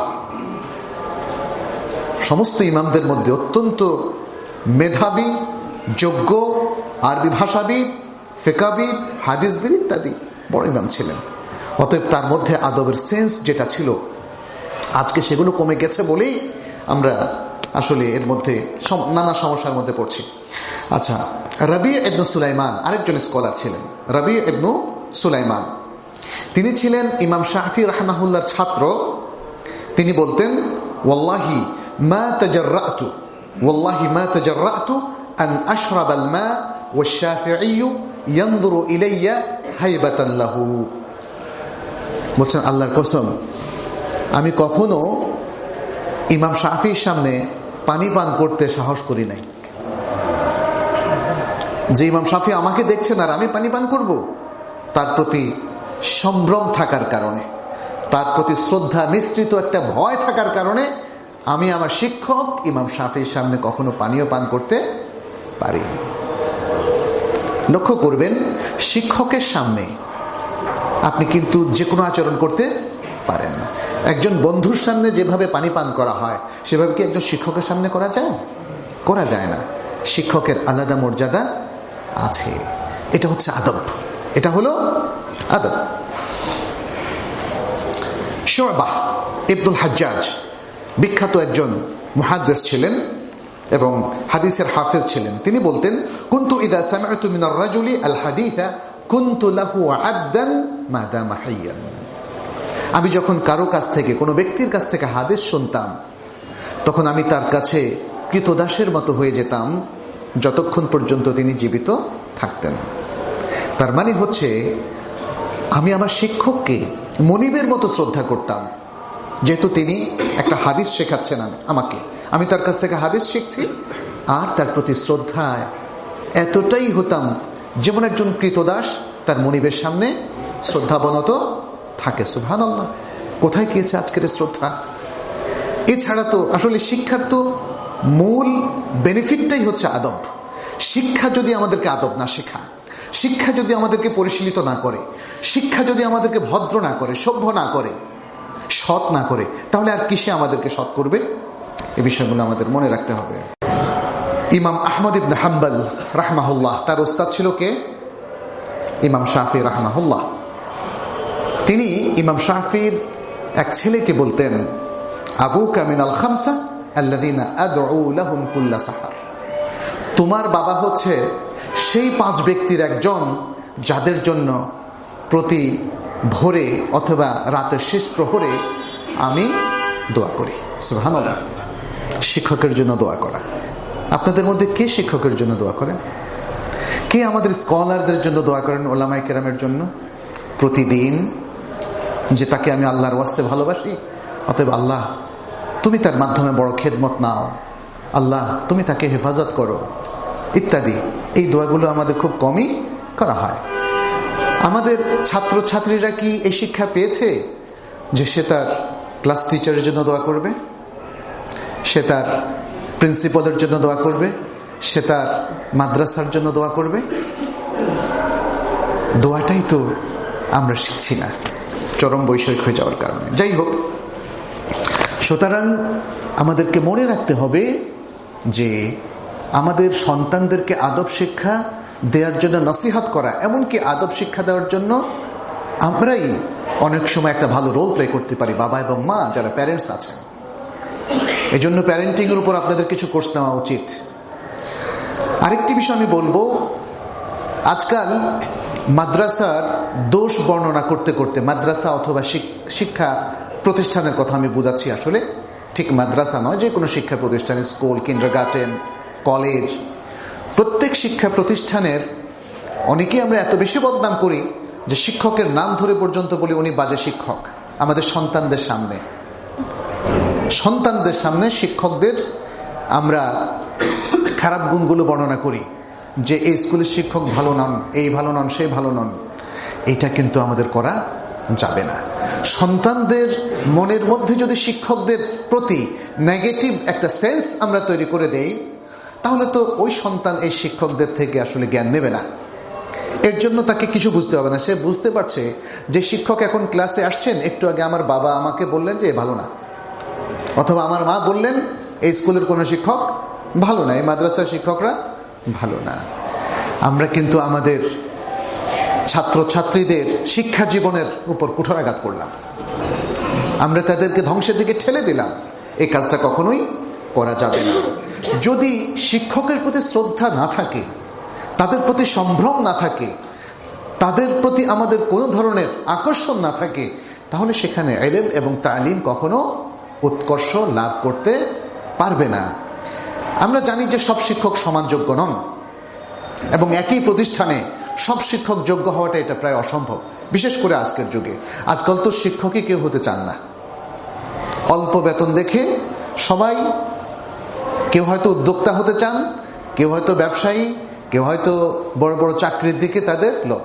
সমস্ত ইমামদের মধ্যে অত্যন্ত মেধাবী, যোগ্য, আরবি ভাষাবিদ, ফিকাহবিদ, হাদিসবিদ ইত্যাদি বড় ইমাম ছিলেন। অতএব তার মধ্যে আদবের সেন্স যেটা ছিল, আজকে সেগুলো কমে গেছে বলেই আমরা আসলে এর মধ্যে নানা সমস্যার মধ্যে পড়ছি। আচ্ছা, রবি ইবনু সুলাইমান আরেকজন স্কলার ছিলেন। রবি ইবনু সুলাইমান তিনি ছিলেন ইমাম শাফি রাহমাহুল্লাহর ছাত্র। তিনি বলতেন, ওয়াল্লাহি মা তাজাররাতু ওয়াল্লাহি মা তাজাররাতু আন আশরাবাল মা ওয়াশ-শাফিঈ ইয়ানজুরু ইলাইয়া হাইবাতান লাহু। বলছেন, আল্লাহর কসম, আমি কখনো ইমাম শাফির সামনে পানি পান করতে সাহস করি নাই। যে ইমাম শাফি আমাকে দেখছেন আর আমি পানি পান করব, তার প্রতি সম্ভ্রম থাকার কারণে, তার প্রতি শ্রদ্ধা মিশ্রিত একটা ভয় থাকার কারণে আমি আমার শিক্ষক ইমাম শাফির সামনে কখনো পানীয় পান করতে পারিনি। লক্ষ্য করবেন, শিক্ষকের সামনে আপনি কিন্তু যে কোনো আচরণ করতে পারেন না। একজন বন্ধুর সামনে যেভাবে পানি পান করা হয় সেভাবে কি একজন শিক্ষকের সামনে করা যায়? করা যায় না। শিক্ষকের আলাদা মর্যাদা আছে। এটা হচ্ছে আদব, এটা হলো আদব। শুবাহ ইবনুল হাজ্জাজ বিখ্যাত একজন মুহাদ্দিস ছিলেন এবং হাদিসের হাফেজ ছিলেন। তিনি বলতেন, কুনতু ইযা সামি'তু মিনার রাজুলি আল হাদিসা কুনতু লাহু আবদান মা দামা হাইয়ান। আমি যখন কারো কাছ থেকে, কোনো ব্যক্তির কাছ থেকে হাদিস শুনতাম, তখন আমি তার কাছে কৃতদাসের মতো হয়ে যেতাম যতক্ষণ পর্যন্ত তিনি জীবিত থাকতেন। তার মানে হচ্ছে, আমি আমার শিক্ষককে মনিবের মতো শ্রদ্ধা করতাম, যেহেতু তিনি একটা হাদিস শেখাচ্ছেন আমাকে, আমি তার কাছ থেকে হাদিস শিখছি, আর তার প্রতি শ্রদ্ধায় এতটাই হতাম যেমন একজন কৃতদাস তার মনিবের সামনে শ্রদ্ধাবনত থাকে। সুবহানাল্লাহ, কোথায় গিয়েছে আজকের শ্রদ্ধা? এছাড়া তো আসলে শিক্ষার তো মূল বেনিফিটটাই হচ্ছে আদব। শিক্ষা যদি আমাদেরকে আদব না শেখায়, শিক্ষা যদি আমাদেরকে পরিশীলিত না করে, শিক্ষা যদি আমাদেরকে ভদ্র না করে, সভ্য না করে, সৎ না করে, তাহলে আর কিসে আমাদেরকে সৎ করবে? এই বিষয়গুলো আমাদের মনে রাখতে হবে। ইমাম আহমদ ইবনে হাম্বল রাহমাহুল্লাহ, তার ওস্তাদ ছিল কে? ইমাম শাফি রাহমাহুল্লাহ। তিনি ইমাম শাফির এক ছেলেকে বলতেন, আবুকা মিনাল খামসা আল্লাযীনা আদউ লাহুম কুল্লা সাহার। তোমার বাবা হচ্ছে সেই পাঁচ ব্যক্তির একজন যাদের জন্য প্রতি ভোরে অথবা রাতের শেষ প্রহরে আমি দোয়া করি। সুবহানাল্লাহ, শিক্ষকের জন্য দোয়া করা। আপনাদের মধ্যে কে শিক্ষকের জন্য দোয়া করেন? কে আমাদের স্কলারদের জন্য দোয়া করেন, ওলামায়ে কেরামের জন্য প্রতিদিন? যে তাকে আমি আল্লাহর ওয়াস্তে ভালোবাসি, অতএব আল্লাহ তুমি তার মাধ্যমে বড় খেদমত নাও, আল্লাহ তুমি তাকে হেফাজত করো, ইত্যাদি। এই দোয়াগুলো আমাদের খুব কমই করা হয়। আমাদের ছাত্র ছাত্রীরা কি এই শিক্ষা পেয়েছে যে সে তার ক্লাস টিচারের জন্য দোয়া করবে, সে তার প্রিন্সিপালের জন্য দোয়া করবে, সে তার মাদ্রাসার জন্য দোয়া করবে? দোয়াটাই তো আমরা শিখছি না, চরম বৈষয়িক হয়ে যাওয়ার কারণে। যাই হোক, সুতরাং আমাদেরকে মনে রাখতে হবে যে আমাদের সন্তানদেরকে আদব শিক্ষা দেওয়ার জন্য নসিহত করা, এমনকি আদব শিক্ষা দেওয়ার জন্য আমরাই অনেক সময় একটা ভালো রোল প্লে করতে পারি, বাবা এবং মা যারা প্যারেন্টস আছেন। এই জন্য প্যারেন্টিং এর উপর আপনাদের কিছু কোর্স নেওয়া উচিত। আরেকটি বিষয় আমি বলবো, আজকাল মাদ্রাসার দোষ বর্ণনা করতে করতে, মাদ্রাসা অথবা শিক্ষা প্রতিষ্ঠানের কথা আমি বোঝাচ্ছি, আসলে ঠিক মাদ্রাসা নয়, যে কোনো শিক্ষা প্রতিষ্ঠানে, স্কুল, কিন্ডারগার্টেন, কলেজ, প্রত্যেক শিক্ষা প্রতিষ্ঠানের অনেকে আমরা এত বেশি বদনাম করি যে শিক্ষকের নাম ধরে পর্যন্ত বলি উনি বাজে শিক্ষক। আমাদের সন্তানদের সামনে সন্তানদের সামনে শিক্ষকদের আমরা খারাপ গুণগুলো বর্ণনা করি যে এই স্কুলের শিক্ষক ভালো নন, এই ভালো নন, সেই ভালো নন। এটা কিন্তু আমাদের করা যাবে না। সন্তানদের মনের মধ্যে যদি শিক্ষকদের প্রতি নেগেটিভ একটা সেন্স আমরা তৈরি করে দেই, তাহলে তো ওই সন্তান এই শিক্ষকদের থেকে আসলে জ্ঞান নেবে না। এর জন্য তাকে কিছু বুঝতে হবে না। সে বুঝতে পারছে যে শিক্ষক এখন ক্লাসে আসছেন, একটু আগে আমার বাবা আমাকে বললেন যে ভালো না, অথবা আমার মা বললেন এই স্কুলের কোনো শিক্ষক ভালো না, এই মাদ্রাসার শিক্ষকরা ভালো না। আমরা কিন্তু আমাদের ছাত্রছাত্রীদের শিক্ষা জীবনের উপর কুঠারাঘাত করলাম, আমরা তাদেরকে ধ্বংসের দিকে ঠেলে দিলাম। এই কাজটা কখনোই করা যাবে না। যদি শিক্ষকের প্রতি শ্রদ্ধা না থাকে, তাদের প্রতি সম্ভ্রম না থাকে, তাদের প্রতি আমাদের কোনো ধরনের আকর্ষণ না থাকে, তাহলে সেখানে ইলম এবং তালিম কখনো উৎকর্ষ লাভ করতে পারবে না। আমরা জানি যে সব শিক্ষক সমানযোগ্য নন, এবং একই প্রতিষ্ঠানে সব শিক্ষক যোগ্য হওয়াটা এটা প্রায় অসম্ভব, বিশেষ করে আজকের যুগে। আজকাল তো শিক্ষকই কেউ হতে চান না। অল্প বেতন দেখে সবাই, কেউ হয়তো উদ্যোক্তা হতে চান, কেউ হয়তো ব্যবসায়ী, কেউ হয়তো বড় বড় চাকরির দিকে তাদের লোভ।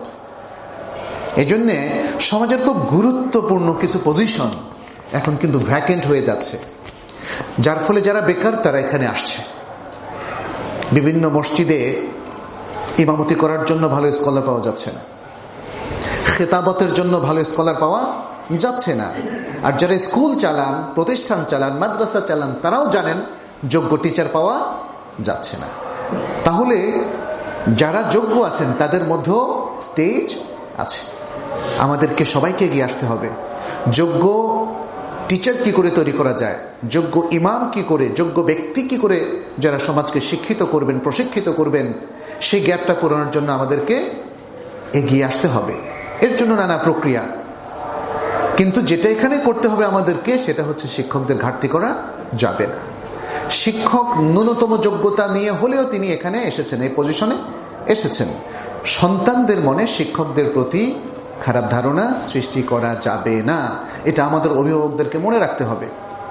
এই জন্যে সমাজের খুব গুরুত্বপূর্ণ কিছু পজিশন এখন কিন্তু ভ্যাকেন্ট হয়ে যাচ্ছে, যার ফলে যারা বেকার তারা এখানে আসছে। বিভিন্ন মসজিদে ইমামতি করার জন্য ভালো স্কলার পাওয়া যাচ্ছে না, খেতাবতের জন্য ভালো স্কলার পাওয়া যাচ্ছে না। আর যারা স্কুল চালান, প্রতিষ্ঠান চালান, মাদ্রাসা চালান, তারাও জানেন যোগ্য টিচার পাওয়া যাচ্ছে না। তাহলে যারা যোগ্য আছেন তাদের মধ্যেও স্টেজ আছে। আমাদেরকে সবাইকে এগিয়ে আসতে হবে। যোগ্য টিচার কি করে তৈরি করা যায়, যোগ্য ইমাম কি করে, যোগ্য ব্যক্তি কি করে যারা সমাজকে শিক্ষিত করবেন, প্রশিক্ষিত করবেন, সেই গ্যাপটা পূরণের জন্য আমাদেরকে এগিয়ে আসতে হবে। এর জন্য নানা প্রক্রিয়া, কিন্তু যেটা এখানে করতে হবে আমাদেরকে সেটা হচ্ছে শিক্ষকদের ঘাটতি করা যাবে না। শিক্ষক ন্যূনতম যোগ্যতা নিয়ে হলেও তিনি এখানে এসেছেন, এই পজিশনে এসেছেন। সন্তানদের মনে শিক্ষকদের প্রতি খারাপ ধারণা সৃষ্টি করা যাবে না, এটা আমাদের অভিভাবকদেরকে মনে রাখতে হবে।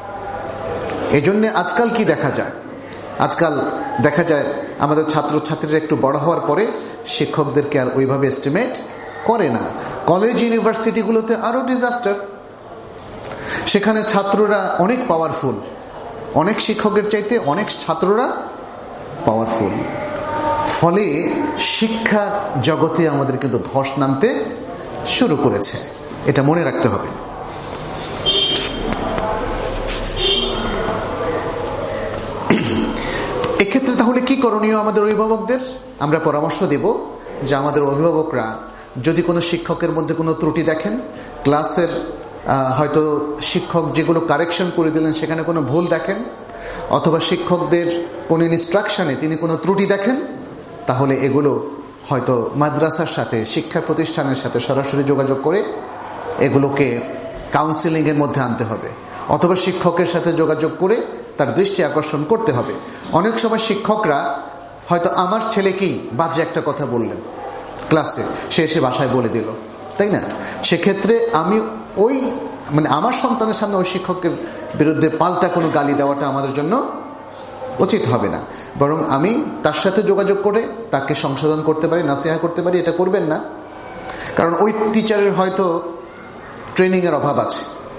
এই জন্যে আজকাল কি দেখা যায়, আজকাল দেখা যায় আমাদের ছাত্রছাত্রীরা একটু বড় হওয়ার পরে শিক্ষকদেরকে আর ওইভাবে এস্টিমেট করে না। কলেজ ইউনিভার্সিটিগুলোতে আরো ডিজাস্টার। সেখানে ছাত্ররা অনেক পাওয়ারফুল, অনেক শিক্ষকের চাইতে অনেক ছাত্ররা পাওয়ারফুল। ফলে শিক্ষা জগতে আমাদের কিন্তু ধস নামতে শুরু করেছে, এটা মনে রাখতে হবে। এক্ষেত্রে তাহলে কি করণীয় আমাদের অভিভাবকদের? আমরা পরামর্শ দেব যে আমাদের অভিভাবকরা যদি কোনো শিক্ষকের মধ্যে কোনো ত্রুটি দেখেন, ক্লাসের হয়তো শিক্ষক যেগুলো কারেকশন করে দিলেন সেখানে কোনো ভুল দেখেন, অথবা শিক্ষকদের কোনো ইনস্ট্রাকশনে তিনি কোনো ত্রুটি দেখেন, তাহলে এগুলো হয়তো মাদ্রাসার সাথে, শিক্ষা প্রতিষ্ঠানের সাথে সরাসরি যোগাযোগ করে এগুলোকে কাউন্সিলিংয়ের মধ্যে আনতে হবে, অথবা শিক্ষকের সাথে যোগাযোগ করে তার দৃষ্টি আকর্ষণ করতে হবে। অনেক সময় শিক্ষকরা হয়তো আমার ছেলে কি বাজে একটা কথা বললেন ক্লাসে, সে এসে বাসায় বলে দিল, তাই না? সেক্ষেত্রে আমি ওই মানে আমার সন্তানের সামনে ওই শিক্ষকের বিরুদ্ধে পাল্টা কোনো গালি দেওয়াটা আমাদের জন্য উচিত হবে না। বরং আমি তার সাথে যোগাযোগ করে তাকে সংশোধন করতে পারি, নাসিহা করতে পারি। এটা করবেন না, কারণ ওই টিচারের হয়তো ট্রেনিংয়ের অভাব আছে।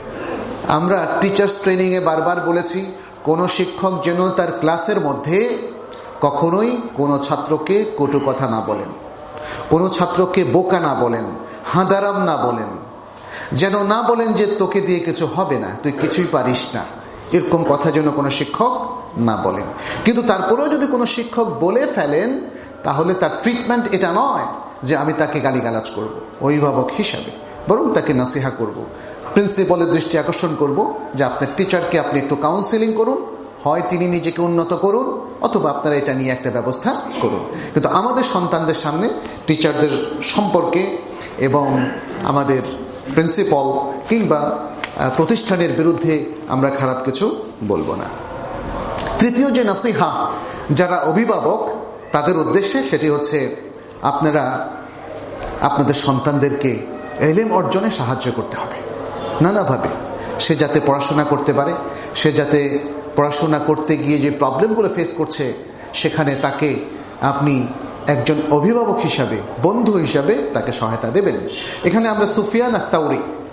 আমরা টিচার্স ট্রেনিংয়ে বারবার বলেছি, কোনো শিক্ষক যেন তার ক্লাসের মধ্যে কখনোই কোনো ছাত্রকে কটু কথা না বলেন, কোনো ছাত্রকে বোকা না বলেন, হাঁদারাম না বলেন, যেন না বলেন যে তোকে দিয়ে কিছু হবে না, তুই কিছুই পারিস না, এরকম কথা যেন কোনো শিক্ষক না বলেন। কিন্তু তারপরেও যদি কোনো শিক্ষক বলে ফেলেন, তাহলে তার ট্রিটমেন্ট এটা নয় যে আমি তাকে গালিগালাজ করব অভিভাবক হিসাবে, বরং তাকে নাসিহা করব, প্রিন্সিপালের দৃষ্টি আকর্ষণ করব যে আপনার টিচারকে আপনি একটু কাউন্সিলিং করুন, হয় তিনি নিজেকে উন্নত করুন, অথবা আপনারা এটা নিয়ে একটা ব্যবস্থা করুন। কিন্তু আমাদের সন্তানদের সামনে টিচারদের সম্পর্কে এবং আমাদের প্রিন্সিপাল কিংবা প্রতিষ্ঠানের বিরুদ্ধে আমরা খারাপ কিছু বলবো না। তৃতীয় যে নাসিহা যারা অভিভাবক তাদের উদ্দেশ্যে, সেটি হচ্ছে আপনারা আপনাদের সন্তানদেরকে ইলম অর্জনে সাহায্য করতে হবে নানাভাবে। সে যাতে পড়াশোনা করতে পারে, সে যাতে পড়াশোনা করতে গিয়ে যে প্রবলেমগুলো ফেস করছে সেখানে তাকে আপনি একজন অভিভাবক হিসাবে, বন্ধু হিসাবে তাকে সহায়তা দেবেন। এখানে আমরা সুফিয়ান আত-তাওরি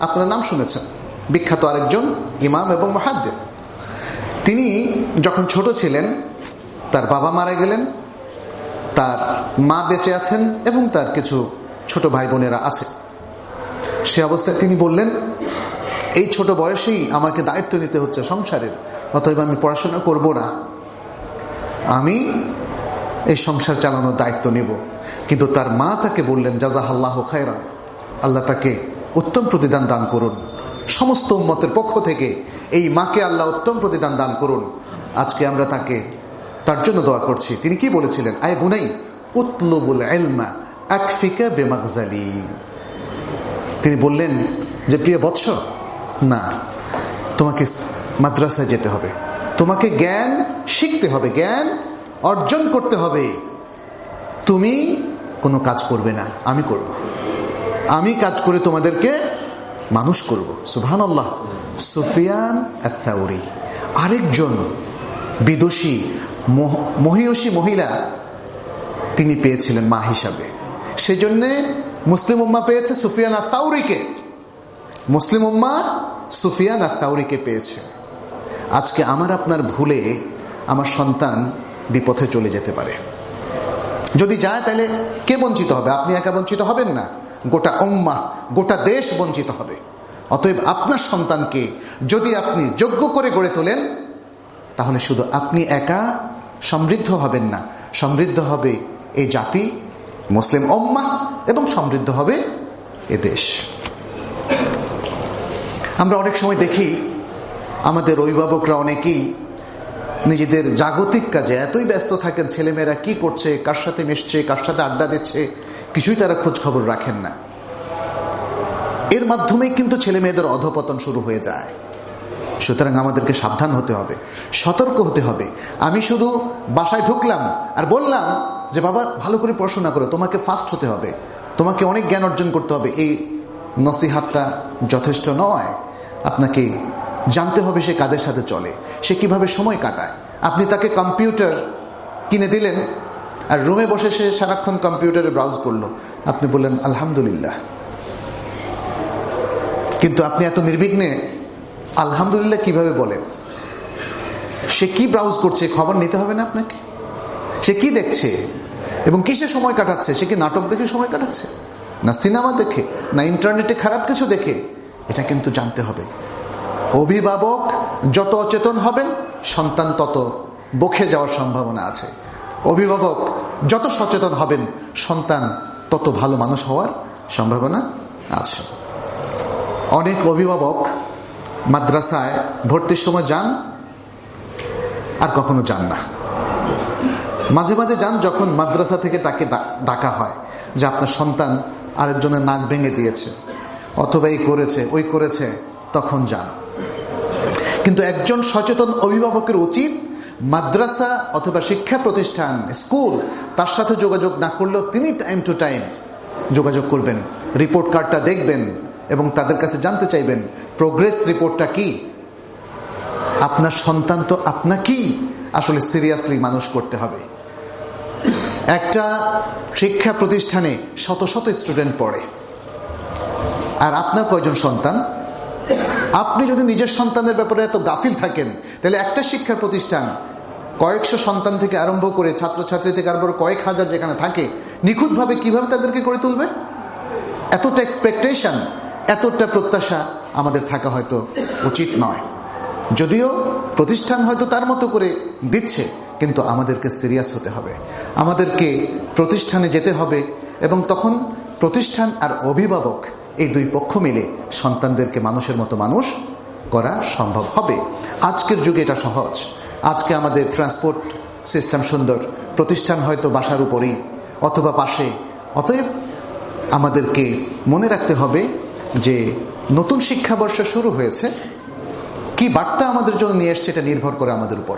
আপনার নাম শুনেছেন, বিখ্যাত আরেকজন ইমাম এবং মুহাদ্দিস। তিনি যখন ছোট ছিলেন তার বাবা মারা গেলেন, তার মা বেঁচে আছেন এবং তার কিছু ছোট ভাই বোনেরা আছে। সে অবস্থায় তিনি বললেন, এই ছোট বয়সেই আমাকে দায়িত্ব নিতে হচ্ছে সংসারের, অতএব আমি পড়াশোনা করব না, আমি এই সংসার চালানোর দায়িত্ব নেব। কিন্তু তার মা তাকে বললেন, জাযাহাল্লাহু খায়রান, আল্লাহ তাকে উত্তম প্রতিদান দান করুন, সমস্ত উম্মতের পক্ষ থেকে এই মাকে আল্লাহ উত্তম প্রতিদান দান করুন। আজকে আমরা তাকে তার জন্য দোয়া করছি। তিনি কি বলেছিলেন, আয় বুনাই উতলুবুল ইলমা আকফিকা বিমাগজালি। তিনি বললেন যে প্রিয় বৎস, না, তোমাকে মাদ্রাসায় যেতে হবে, তোমাকে জ্ঞান শিখতে হবে, জ্ঞান অর্জন করতে হবে। তুমি কোনো কাজ করবে না, আমি করব, আমি কাজ করে তোমাদেরকে মানুষ করব। সুবহানাল্লাহ। সুফিয়ান আস-সাউরি আরেকজন বিদুষী মহিয়সী মহিলা তিনি পেয়েছিলেন মা হিসাবে। সেজন্য মুসলিম উম্মাহ পেয়েছে সুফিয়ান আস-সাউরিকে, মুসলিম উম্মাহ সুফিয়ান আস-সাউরিকে পেয়েছে। আজকে আমার আপনার ভুলে আমার সন্তান বিপথে চলে যেতে পারে। যদি যায় তাহলে কে বঞ্চিত হবে? আপনি একা বঞ্চিত হবেন না, গোটা উম্মাহ, গোটা দেশ বঞ্চিত হবে। অতএব আপনার সন্তানকে যদি আপনি যোগ্য করে গড়ে তোলেন, তাহলে শুধু আপনি একা সমৃদ্ধ হবেন না, সমৃদ্ধ হবে এই জাতি, মুসলিম উম্মাহ, এবং সমৃদ্ধ হবে এ দেশ। আমরা অনেক সময় দেখি আমাদের অভিভাবকরা অনেকেই নিজেদের জাগতিক কাজে এতই ব্যস্ত থাকেন, ছেলেমেয়েরা কি করছে, কার সাথে মিশছে, কার সাথে আড্ডা দিচ্ছে, কিছুই তারা খোঁজ খবর রাখেন না। এর মাধ্যমেই কিন্তু ছেলে মেয়েদের অধঃপতন শুরু হয়ে যায়। সুতরাং আমাদেরকে সাবধান হতে হবে, সতর্ক হতে হবে। আমি শুধু বাসায় ঢুকলাম আর বললাম যে বাবা ভালো করে পড়াশোনা করো, তোমাকে ফার্স্ট হতে হবে, তোমাকে অনেক জ্ঞান অর্জন করতে হবে, এই নসিহাতটা যথেষ্ট নয়। আপনাকে জানতে হবে সে কাদের সাথে চলে, সে কিভাবে সময় কাটায়। আপনি তাকে কম্পিউটার কিনে দিলেন আর রুমে বসে সে সারাক্ষণ কম্পিউটারে ব্রাউজ করলো, আপনি বললেন আলহামদুলিল্লাহ, কিন্তু আপনি এত নির্বিঘ্নে আলহামদুলিল্লাহ কিভাবে বলেন? সে কি ব্রাউজ করছে খবর নিতে হবে না আপনাকে? সে কি দেখছে এবং কিসে সময় কাটাচ্ছে? সে কি নাটক দেখে সময় কাটাচ্ছে, না সিনেমা দেখে, না ইন্টারনেটে খারাপ কিছু দেখে? এটা কিন্তু জানতে হবে। অভিভাবক যত অচেতন হবেন, সন্তান তত বকে যাওয়ার সম্ভাবনা আছে। অভিভাবক যত সচেতন হবেন, সন্তান তত ভালো মানুষ হওয়ার সম্ভাবনা আছে। অনেক অভিভাবক মাদ্রাসায় ভর্তির সময় যান আর কখনো যান না। মাঝে মাঝে যান যখন মাদ্রাসা থেকে তাকে ডাকা হয় যে আপনার সন্তান আরেকজনের নাক ভেঙে দিয়েছে, অথবা এই করেছে ওই করেছে, তখন যান। কিন্তু একজন সচেতন অভিভাবকের উচিত মাদ্রাসা অথবা শিক্ষা প্রতিষ্ঠান, স্কুল, তার সাথে যোগাযোগ না করলেও তিনি টাইম টু টাইম যোগাযোগ করবেন, রিপোর্ট কার্ডটা দেখবেন এবং তাদের কাছে জানতে চাইবেন প্রোগ্রেস রিপোর্টটা কি। আপনার সন্তান তো আপনাকেই আসলে সিরিয়াসলি মানুষ করতে হবে। একটা শিক্ষা প্রতিষ্ঠানে শত শত স্টুডেন্ট পড়ে, আর আপনার কয়জন সন্তান? আপনি যদি নিজের সন্তানের ব্যাপারে এত গাফিল থাকেন, তাহলে একটা শিক্ষা প্রতিষ্ঠান কয়েকশো সন্তান থেকে আরম্ভ করে ছাত্রছাত্রী থেকে আরম্ভ করে কয়েক হাজার যেখানে থাকে, নিখুঁতভাবে কিভাবে তাদেরকে গড়ে তুলবে? এতটা এক্সপেকটেশন, এতটা প্রত্যাশা আমাদের থাকা হয়তো উচিত নয়। যদিও প্রতিষ্ঠান হয়তো তার মতো করে দিচ্ছে, কিন্তু আমাদেরকে সিরিয়াস হতে হবে, আমাদেরকে প্রতিষ্ঠানে যেতে হবে, এবং তখন প্রতিষ্ঠান আর অভিভাবক এই দুই পক্ষ মিলে সন্তানদেরকে মানুষের মতো মানুষ করা সম্ভব হবে। আজকের যুগে এটা সহজ। আজকে আমাদের ট্রান্সপোর্ট সিস্টেম সুন্দর, প্রতিষ্ঠান হয়তো বাসার উপরেই অথবা পাশে। অতএব আমাদেরকে মনে রাখতে হবে যে নতুন শিক্ষাবর্ষ শুরু হয়েছে, কি বার্তা আমাদের জন্য নিয়ে এসছে এটা নির্ভর করে আমাদের উপর।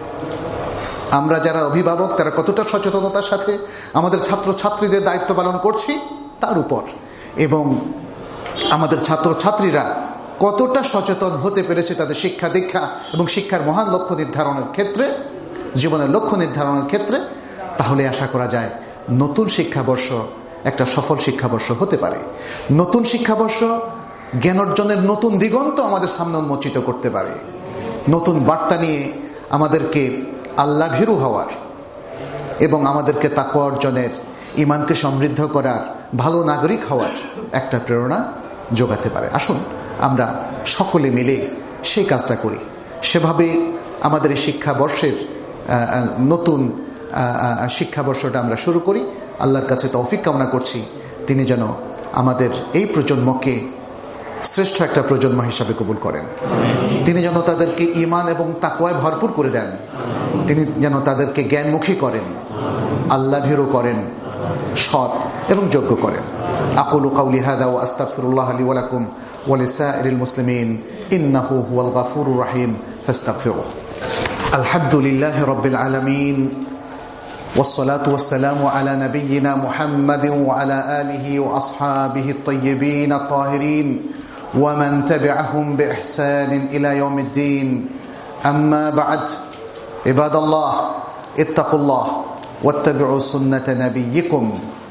আমরা যারা অভিভাবক তারা কতটা সচেতনতার সাথে আমাদের ছাত্র ছাত্রীদের দায়িত্ব পালন করছি তার উপর, এবং আমাদের ছাত্র ছাত্রীরা কতটা সচেতন হতে পেরেছে তাদের শিক্ষা দীক্ষা এবং শিক্ষার মহান লক্ষ্য নির্ধারণের ক্ষেত্রে, জীবনের লক্ষ্য নির্ধারণের ক্ষেত্রে, তাহলে আশা করা যায় নতুন শিক্ষাবর্ষ একটা সফল শিক্ষাবর্ষ হতে পারে। নতুন শিক্ষাবর্ষ জ্ঞান অর্জনের নতুন দিগন্ত আমাদের সামনে উন্মোচিত করতে পারে, নতুন বার্তা নিয়ে আমাদেরকে আল্লাহ ভীরু হওয়ার এবং আমাদেরকে তাকওয়া অর্জনের, ঈমানকে সমৃদ্ধ করার, ভালো নাগরিক হওয়ার একটা প্রেরণা যোগাতে পারে। আসুন আমরা সকলে মিলে সেই কাজটা করি। সেভাবে আমাদের এই শিক্ষাবর্ষের নতুন শিক্ষাবর্ষটা আমরা শুরু করি। আল্লাহর কাছে তৌফিক কামনা করছি, তিনি যেন আমাদের এই প্রজন্মকে শ্রেষ্ঠ একটা প্রজন্ম হিসাবে কবুল করেন। তিনি যেন তাদেরকে ঈমান এবং তাকওয়ায় ভরপুর করে দেন। তিনি যেন তাদেরকে জ্ঞানমুখী করেন, আল্লাহ ভীরু করেন, সৎ এবং যোগ্য করেন। আকুলু কাউলি হাদা ওয়া আস্তাগফিরুল্লাহ লি ওয়া লাকুম ওয়া লিসাইরিল মুসলিমিন ইন্নাহু হুয়াল গাফুরুর রহিম ফাস্তাগফিরুহু। আলহামদুলিল্লাহি রাব্বিল আলামিন والصلاة والسلام على نبينا محمد وعلى آله وأصحابه الطيبين الطاهرين ومن تبعهم بإحسان إلى يوم الدين. أما بعد، عباد الله اتقوا الله واتبعوا سنة نبيكم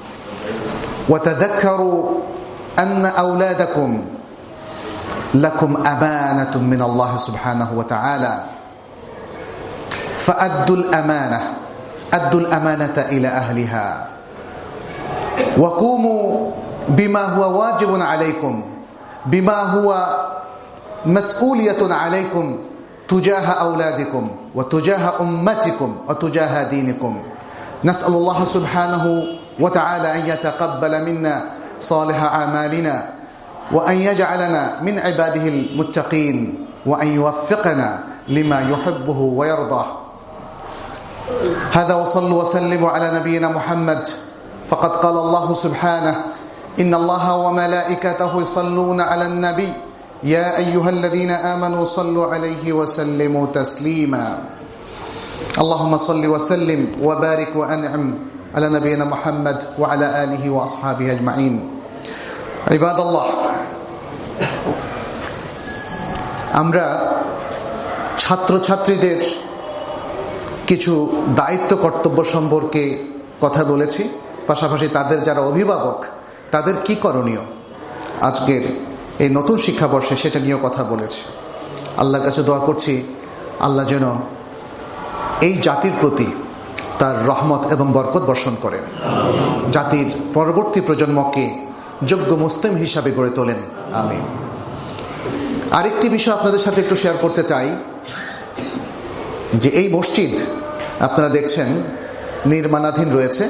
وتذكروا أن أولادكم لكم أمانة من الله سبحانه وتعالى، فأدوا الأمانة أدوا الأمانة إلى أهلها وقوموا بما هو واجب عليكم، بما هو مسؤولية عليكم تجاه أولادكم وتجاه أمتكم وتجاه دينكم. نسأل الله سبحانه وتعالى أن يتقبل منا صالح أعمالنا وأن يجعلنا من عباده المتقين وأن يوفقنا لما يحبه ويرضاه. هذا وصلوا وسلموا على نبينا محمد، فقد قال الله سبحانه: إن الله وملائكته يصلون على النبي يا أيها الذين آمنوا صلوا عليه وسلموا تسليما. اللهم صل وسلم وبارك وأنعم على نبينا محمد وعلى آله وأصحابه أجمعين. عباد الله، আমরা ছাত্র ছাত্রীদের কিছু দায়িত্ব কর্তব্য সম্পর্কে কথা বলেছি, পাশাপাশি তাদের যারা অভিভাবক তাদের কি করণীয় আজকের এই নতুন শিক্ষাবর্ষে সেটা নিয়েও কথা বলেছি। আল্লাহর কাছে দোয়া করছি আল্লাহ যেন এই জাতির প্রতি তার রহমত এবং বরকত বর্ষণ করেন, জাতির পরবর্তী প্রজন্মকে যোগ্য মুসলিম হিসাবে গড়ে তোলেন। আমিন। আরেকটি বিষয় আপনাদের সাথে একটু শেয়ার করতে চাই যে এই মসজিদ আপনারা দেখছেন নির্মাণাধীন রয়েছে।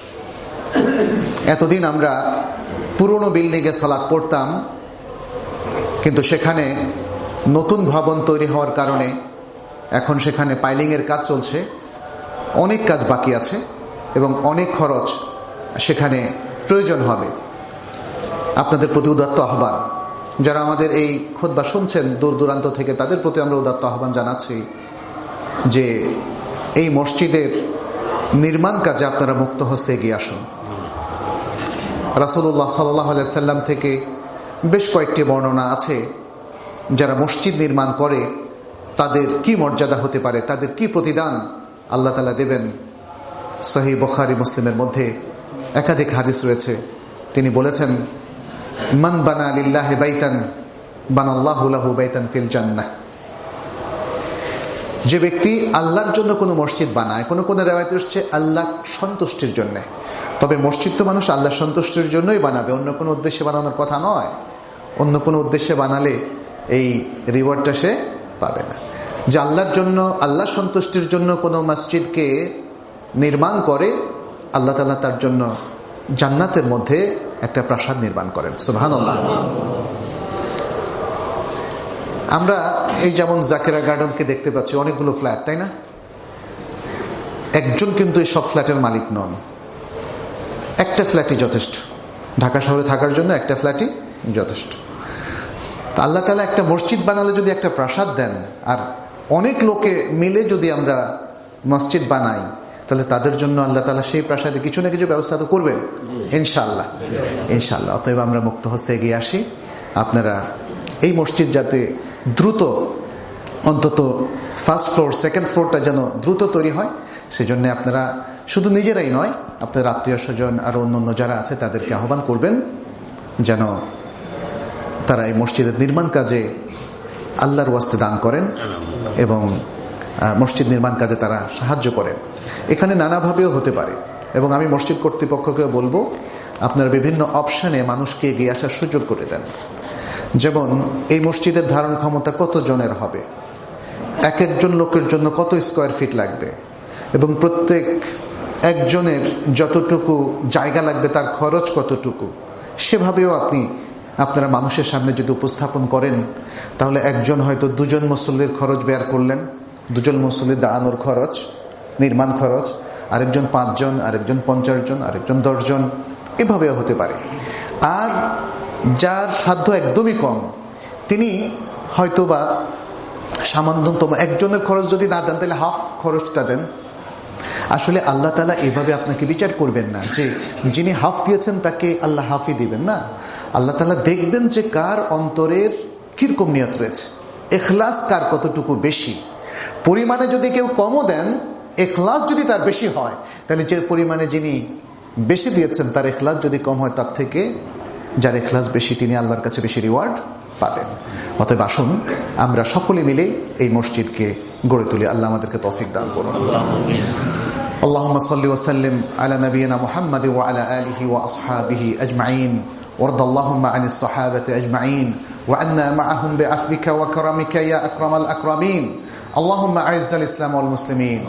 এতদিন আমরা পুরনো বিল্ডিংয়ে সালাত পড়তাম, কিন্তু সেখানে নতুন ভবন তৈরি হওয়ার কারণে এখন সেখানে পাইলিংয়ের কাজ চলছে, অনেক কাজ বাকি আছে এবং অনেক খরচ সেখানে প্রয়োজন হবে। আপনাদের প্রতি উদাত্ত আহ্বান, যারা আমাদের এই খুতবা শুনছেন দূর দূরান্ত থেকে, তাদের প্রতি আমরা উদাত্ত আহ্বান জানাচ্ছি যে এই মসজিদের নির্মাণ কাজে আপনারা মুক্ত হস্তে এগিয়ে আসুন। রাসূলুল্লাহ সাল্লাল্লাহু আলাইহি সাল্লাম থেকে বেশ কয়েকটি বর্ণনা আছে যারা মসজিদ নির্মাণ করে তাদের কি মর্যাদা হতে পারে, তাদের কি প্রতিদান আল্লাহ তাআলা দেবেন। সহিহ বুখারী মুসলিমের মধ্যে একাধিক হাদিস রয়েছে। তিনি বলেছেন, মান বানা লিল্লাহি বাইতান বানাল্লাহু লাহু বাইতান ফিল জান্নাহ। যে ব্যক্তি আল্লাহর জন্য কোনো মসজিদ বানায়, কোনো কোনো রিওয়ায়াতে এসেছে আল্লাহ সন্তুষ্টির জন্য, তবে মসজিদ তো মানুষ আল্লাহ সন্তুষ্টির জন্যই বানাবে, অন্য কোনো উদ্দেশ্যে বানানোর কথা নয়। অন্য কোনো উদ্দেশ্যে বানালে এই রিওয়ার্ডটা সে পাবে না। যে আল্লাহর জন্য, আল্লাহ সন্তুষ্টির জন্য কোনো মসজিদকে নির্মাণ করে, আল্লাহ তাআলা তার জন্য জান্নাতের মধ্যে একটা প্রাসাদ নির্মাণ করেন। সুবহানাল্লাহ। আমরা এই যেমন জাকেরা গার্ডেনকে দেখতে পাচ্ছি, অনেকগুলো ফ্ল্যাট, তাই না? একজন কিন্তু এই সব ফ্ল্যাটের মালিক নন। একটা ফ্ল্যাটই যথেষ্ট, ঢাকা শহরে থাকার জন্য একটা ফ্ল্যাটই যথেষ্ট। তা আল্লাহ তাআলা একটা মসজিদ বানালে যদি একটা প্রাসাদ দেন, আর অনেক লোকে মিলে যদি আমরা মসজিদ বানাই, তাহলে তাদের জন্য আল্লাহ তাআলা সেই প্রাসাদে কিছু না কিছু ব্যবস্থা তো করবেন ইনশাআল্লাহ ইনশাআল্লাহ অতএব আমরা মুক্ত হস্তে এগিয়ে আসি। আপনারা এই মসজিদ যাতে দ্রুত, অন্তত ফার্স্ট ফ্লোর সেকেন্ড ফ্লোরটা যেন দ্রুত তৈরি হয়, সেজন্য আপনারা শুধু নিজেরাই নয়, আপনার আত্মীয় স্বজন আর অন্য অন্য যারা আছে তাদেরকে আহ্বান করবেন যেন তারা এই মসজিদের নির্মাণ কাজে আল্লাহর ওয়াস্তে দান করেন এবং মসজিদ নির্মাণ কাজে তারা সাহায্য করেন। এখানে নানাভাবেও হতে পারে এবং আমি মসজিদ কর্তৃপক্ষকে বলবো আপনারা বিভিন্ন অপশানে মানুষকে এগিয়ে আসার সুযোগ করে দেন। যেমন এই মসজিদের ধারণ ক্ষমতা কত জনের হবে, এক একজন লোকের জন্য কত স্কোয়ার ফিট লাগবে এবং প্রত্যেক একজনের যতটুকু জায়গা লাগবে তার খরচ কতটুকু, সেভাবেও আপনি আপনারা মানুষের সামনে যদি উপস্থাপন করেন তাহলে একজন হয়তো দুজন মুসল্লির খরচ বের করলেন, দুজন মুসল্লির দাঁড়ানোর খরচ, নির্মাণ খরচ, আরেকজন পাঁচজন, আরেকজন পঞ্চাশ জন, আরেকজন দশজন, এভাবেও হতে পারে। আর যার সাধ্য একদমই কম তিনি হয়তোবা সামান্যতম একজনের খরচ যদি না দেন তাহলে হাফ খরচটা দেন। আসলে আল্লাহ তাআলা এভাবে আপনাকে বিচার করবেন না যে যিনি হাফ দিয়েছেন তাকে আল্লাহ হাফই দিবেন না। আল্লাহ তাআলা দেখবেন যে কার অন্তরের কিরকম নিয়ত রয়েছে, ইখলাস কার কতটুকু বেশি। পরিমাণে যদি কেউ কমও দেন, ইখলাস যদি তার বেশি হয়, তাহলে যে পরিমাণে যিনি বেশি দিয়েছেন তার ইখলাস যদি কম হয়, তার থেকে যার ইখলাস বেশি তিনি আল্লাহর কাছে বেশি রিওয়ার্ড পাবেন। অতএব আসুন আমরা সকলে মিলে এই মসজিদকে গড়ে তুলি। আল্লাহ আমাদেরকে তৌফিক দান করুন। আল্লাহুম্মা সাল্লি ওয়া সাল্লিম আলা নাবিয়িনা মুহাম্মাদ ওয়া আলা আলিহি ওয়া আসহাবিহি আজমাইন ওয়ারদ আল্লাহুম্মা আনিস সাহাবাতি আজমাইন ওয়া আন্না মাআহুম বিআফবিকা ওয়া কারামিকা ইয়া আকরামাল আকরামিন। اللهم أعز الإسلام والمسلمين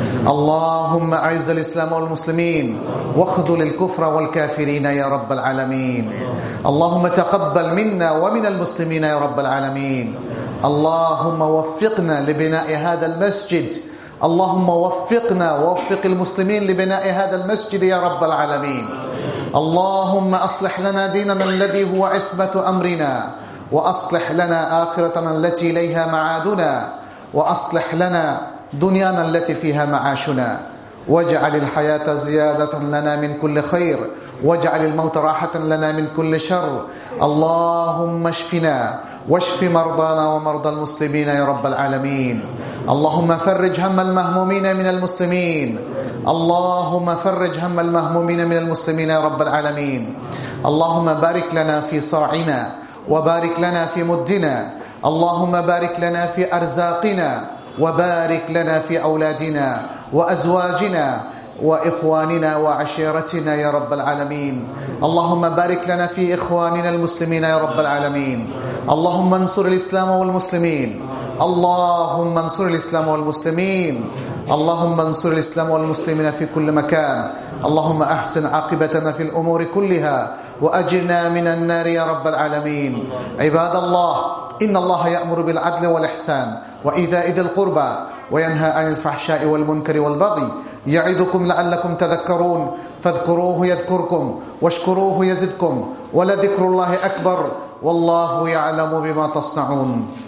اللهم أعز الإسلام والمسلمين واخذل الكفر والكافرين يا رب العالمين. اللهم تقبل منا ومن المسلمين يا رب العالمين. اللهم وفقنا لبناء هذا المسجد اللهم وفقنا ووفق المسلمين لبناء هذا المسجد يا رب العالمين. اللهم أصلح لنا ديننا الذي هو عصمة أمرنا وأصلح لنا آخرتنا التي إليها معادنا وأصلح لنا دنيانا التي فيها معاشنا واجعل الحياة زيادة لنا من كل خير واجعل الموت راحة لنا من كل شر. اللهم اشفنا واشف مرضانا ومرضى المسلمين يا رب العالمين. اللهم فرج هم المهمومين من المسلمين اللهم فرج هم المهمومين من المسلمين يا رب العالمين. اللهم بارك لنا في صاعنا وبارك لنا في مدنا اللهم بارك لنا في أرزاقنا وبارك لنا في أولادنا وأزواجنا وإخواننا وعشيرتنا يا رب العالمين. اللهم بارك لنا في إخواننا المسلمين يا رب العالمين. اللهم انصر الإسلام والمسلمين اللهم انصر الإسلام والمسلمين اللهم انصر الإسلام والمسلمين في كل مكان. اللهم أحسن عاقبتنا في الأمور كلها وأجرنا من النار يا رب العالمين. عباد الله إن الله يأمر بالعدل والإحسان وإيتاء ذي القربى وينهى عن الفحشاء والمنكر والبغي يعظكم لعلكم تذكرون فاذكروه يذكركم واشكروه يزدكم ولذكر الله أكبر والله يعلم بما تصنعون.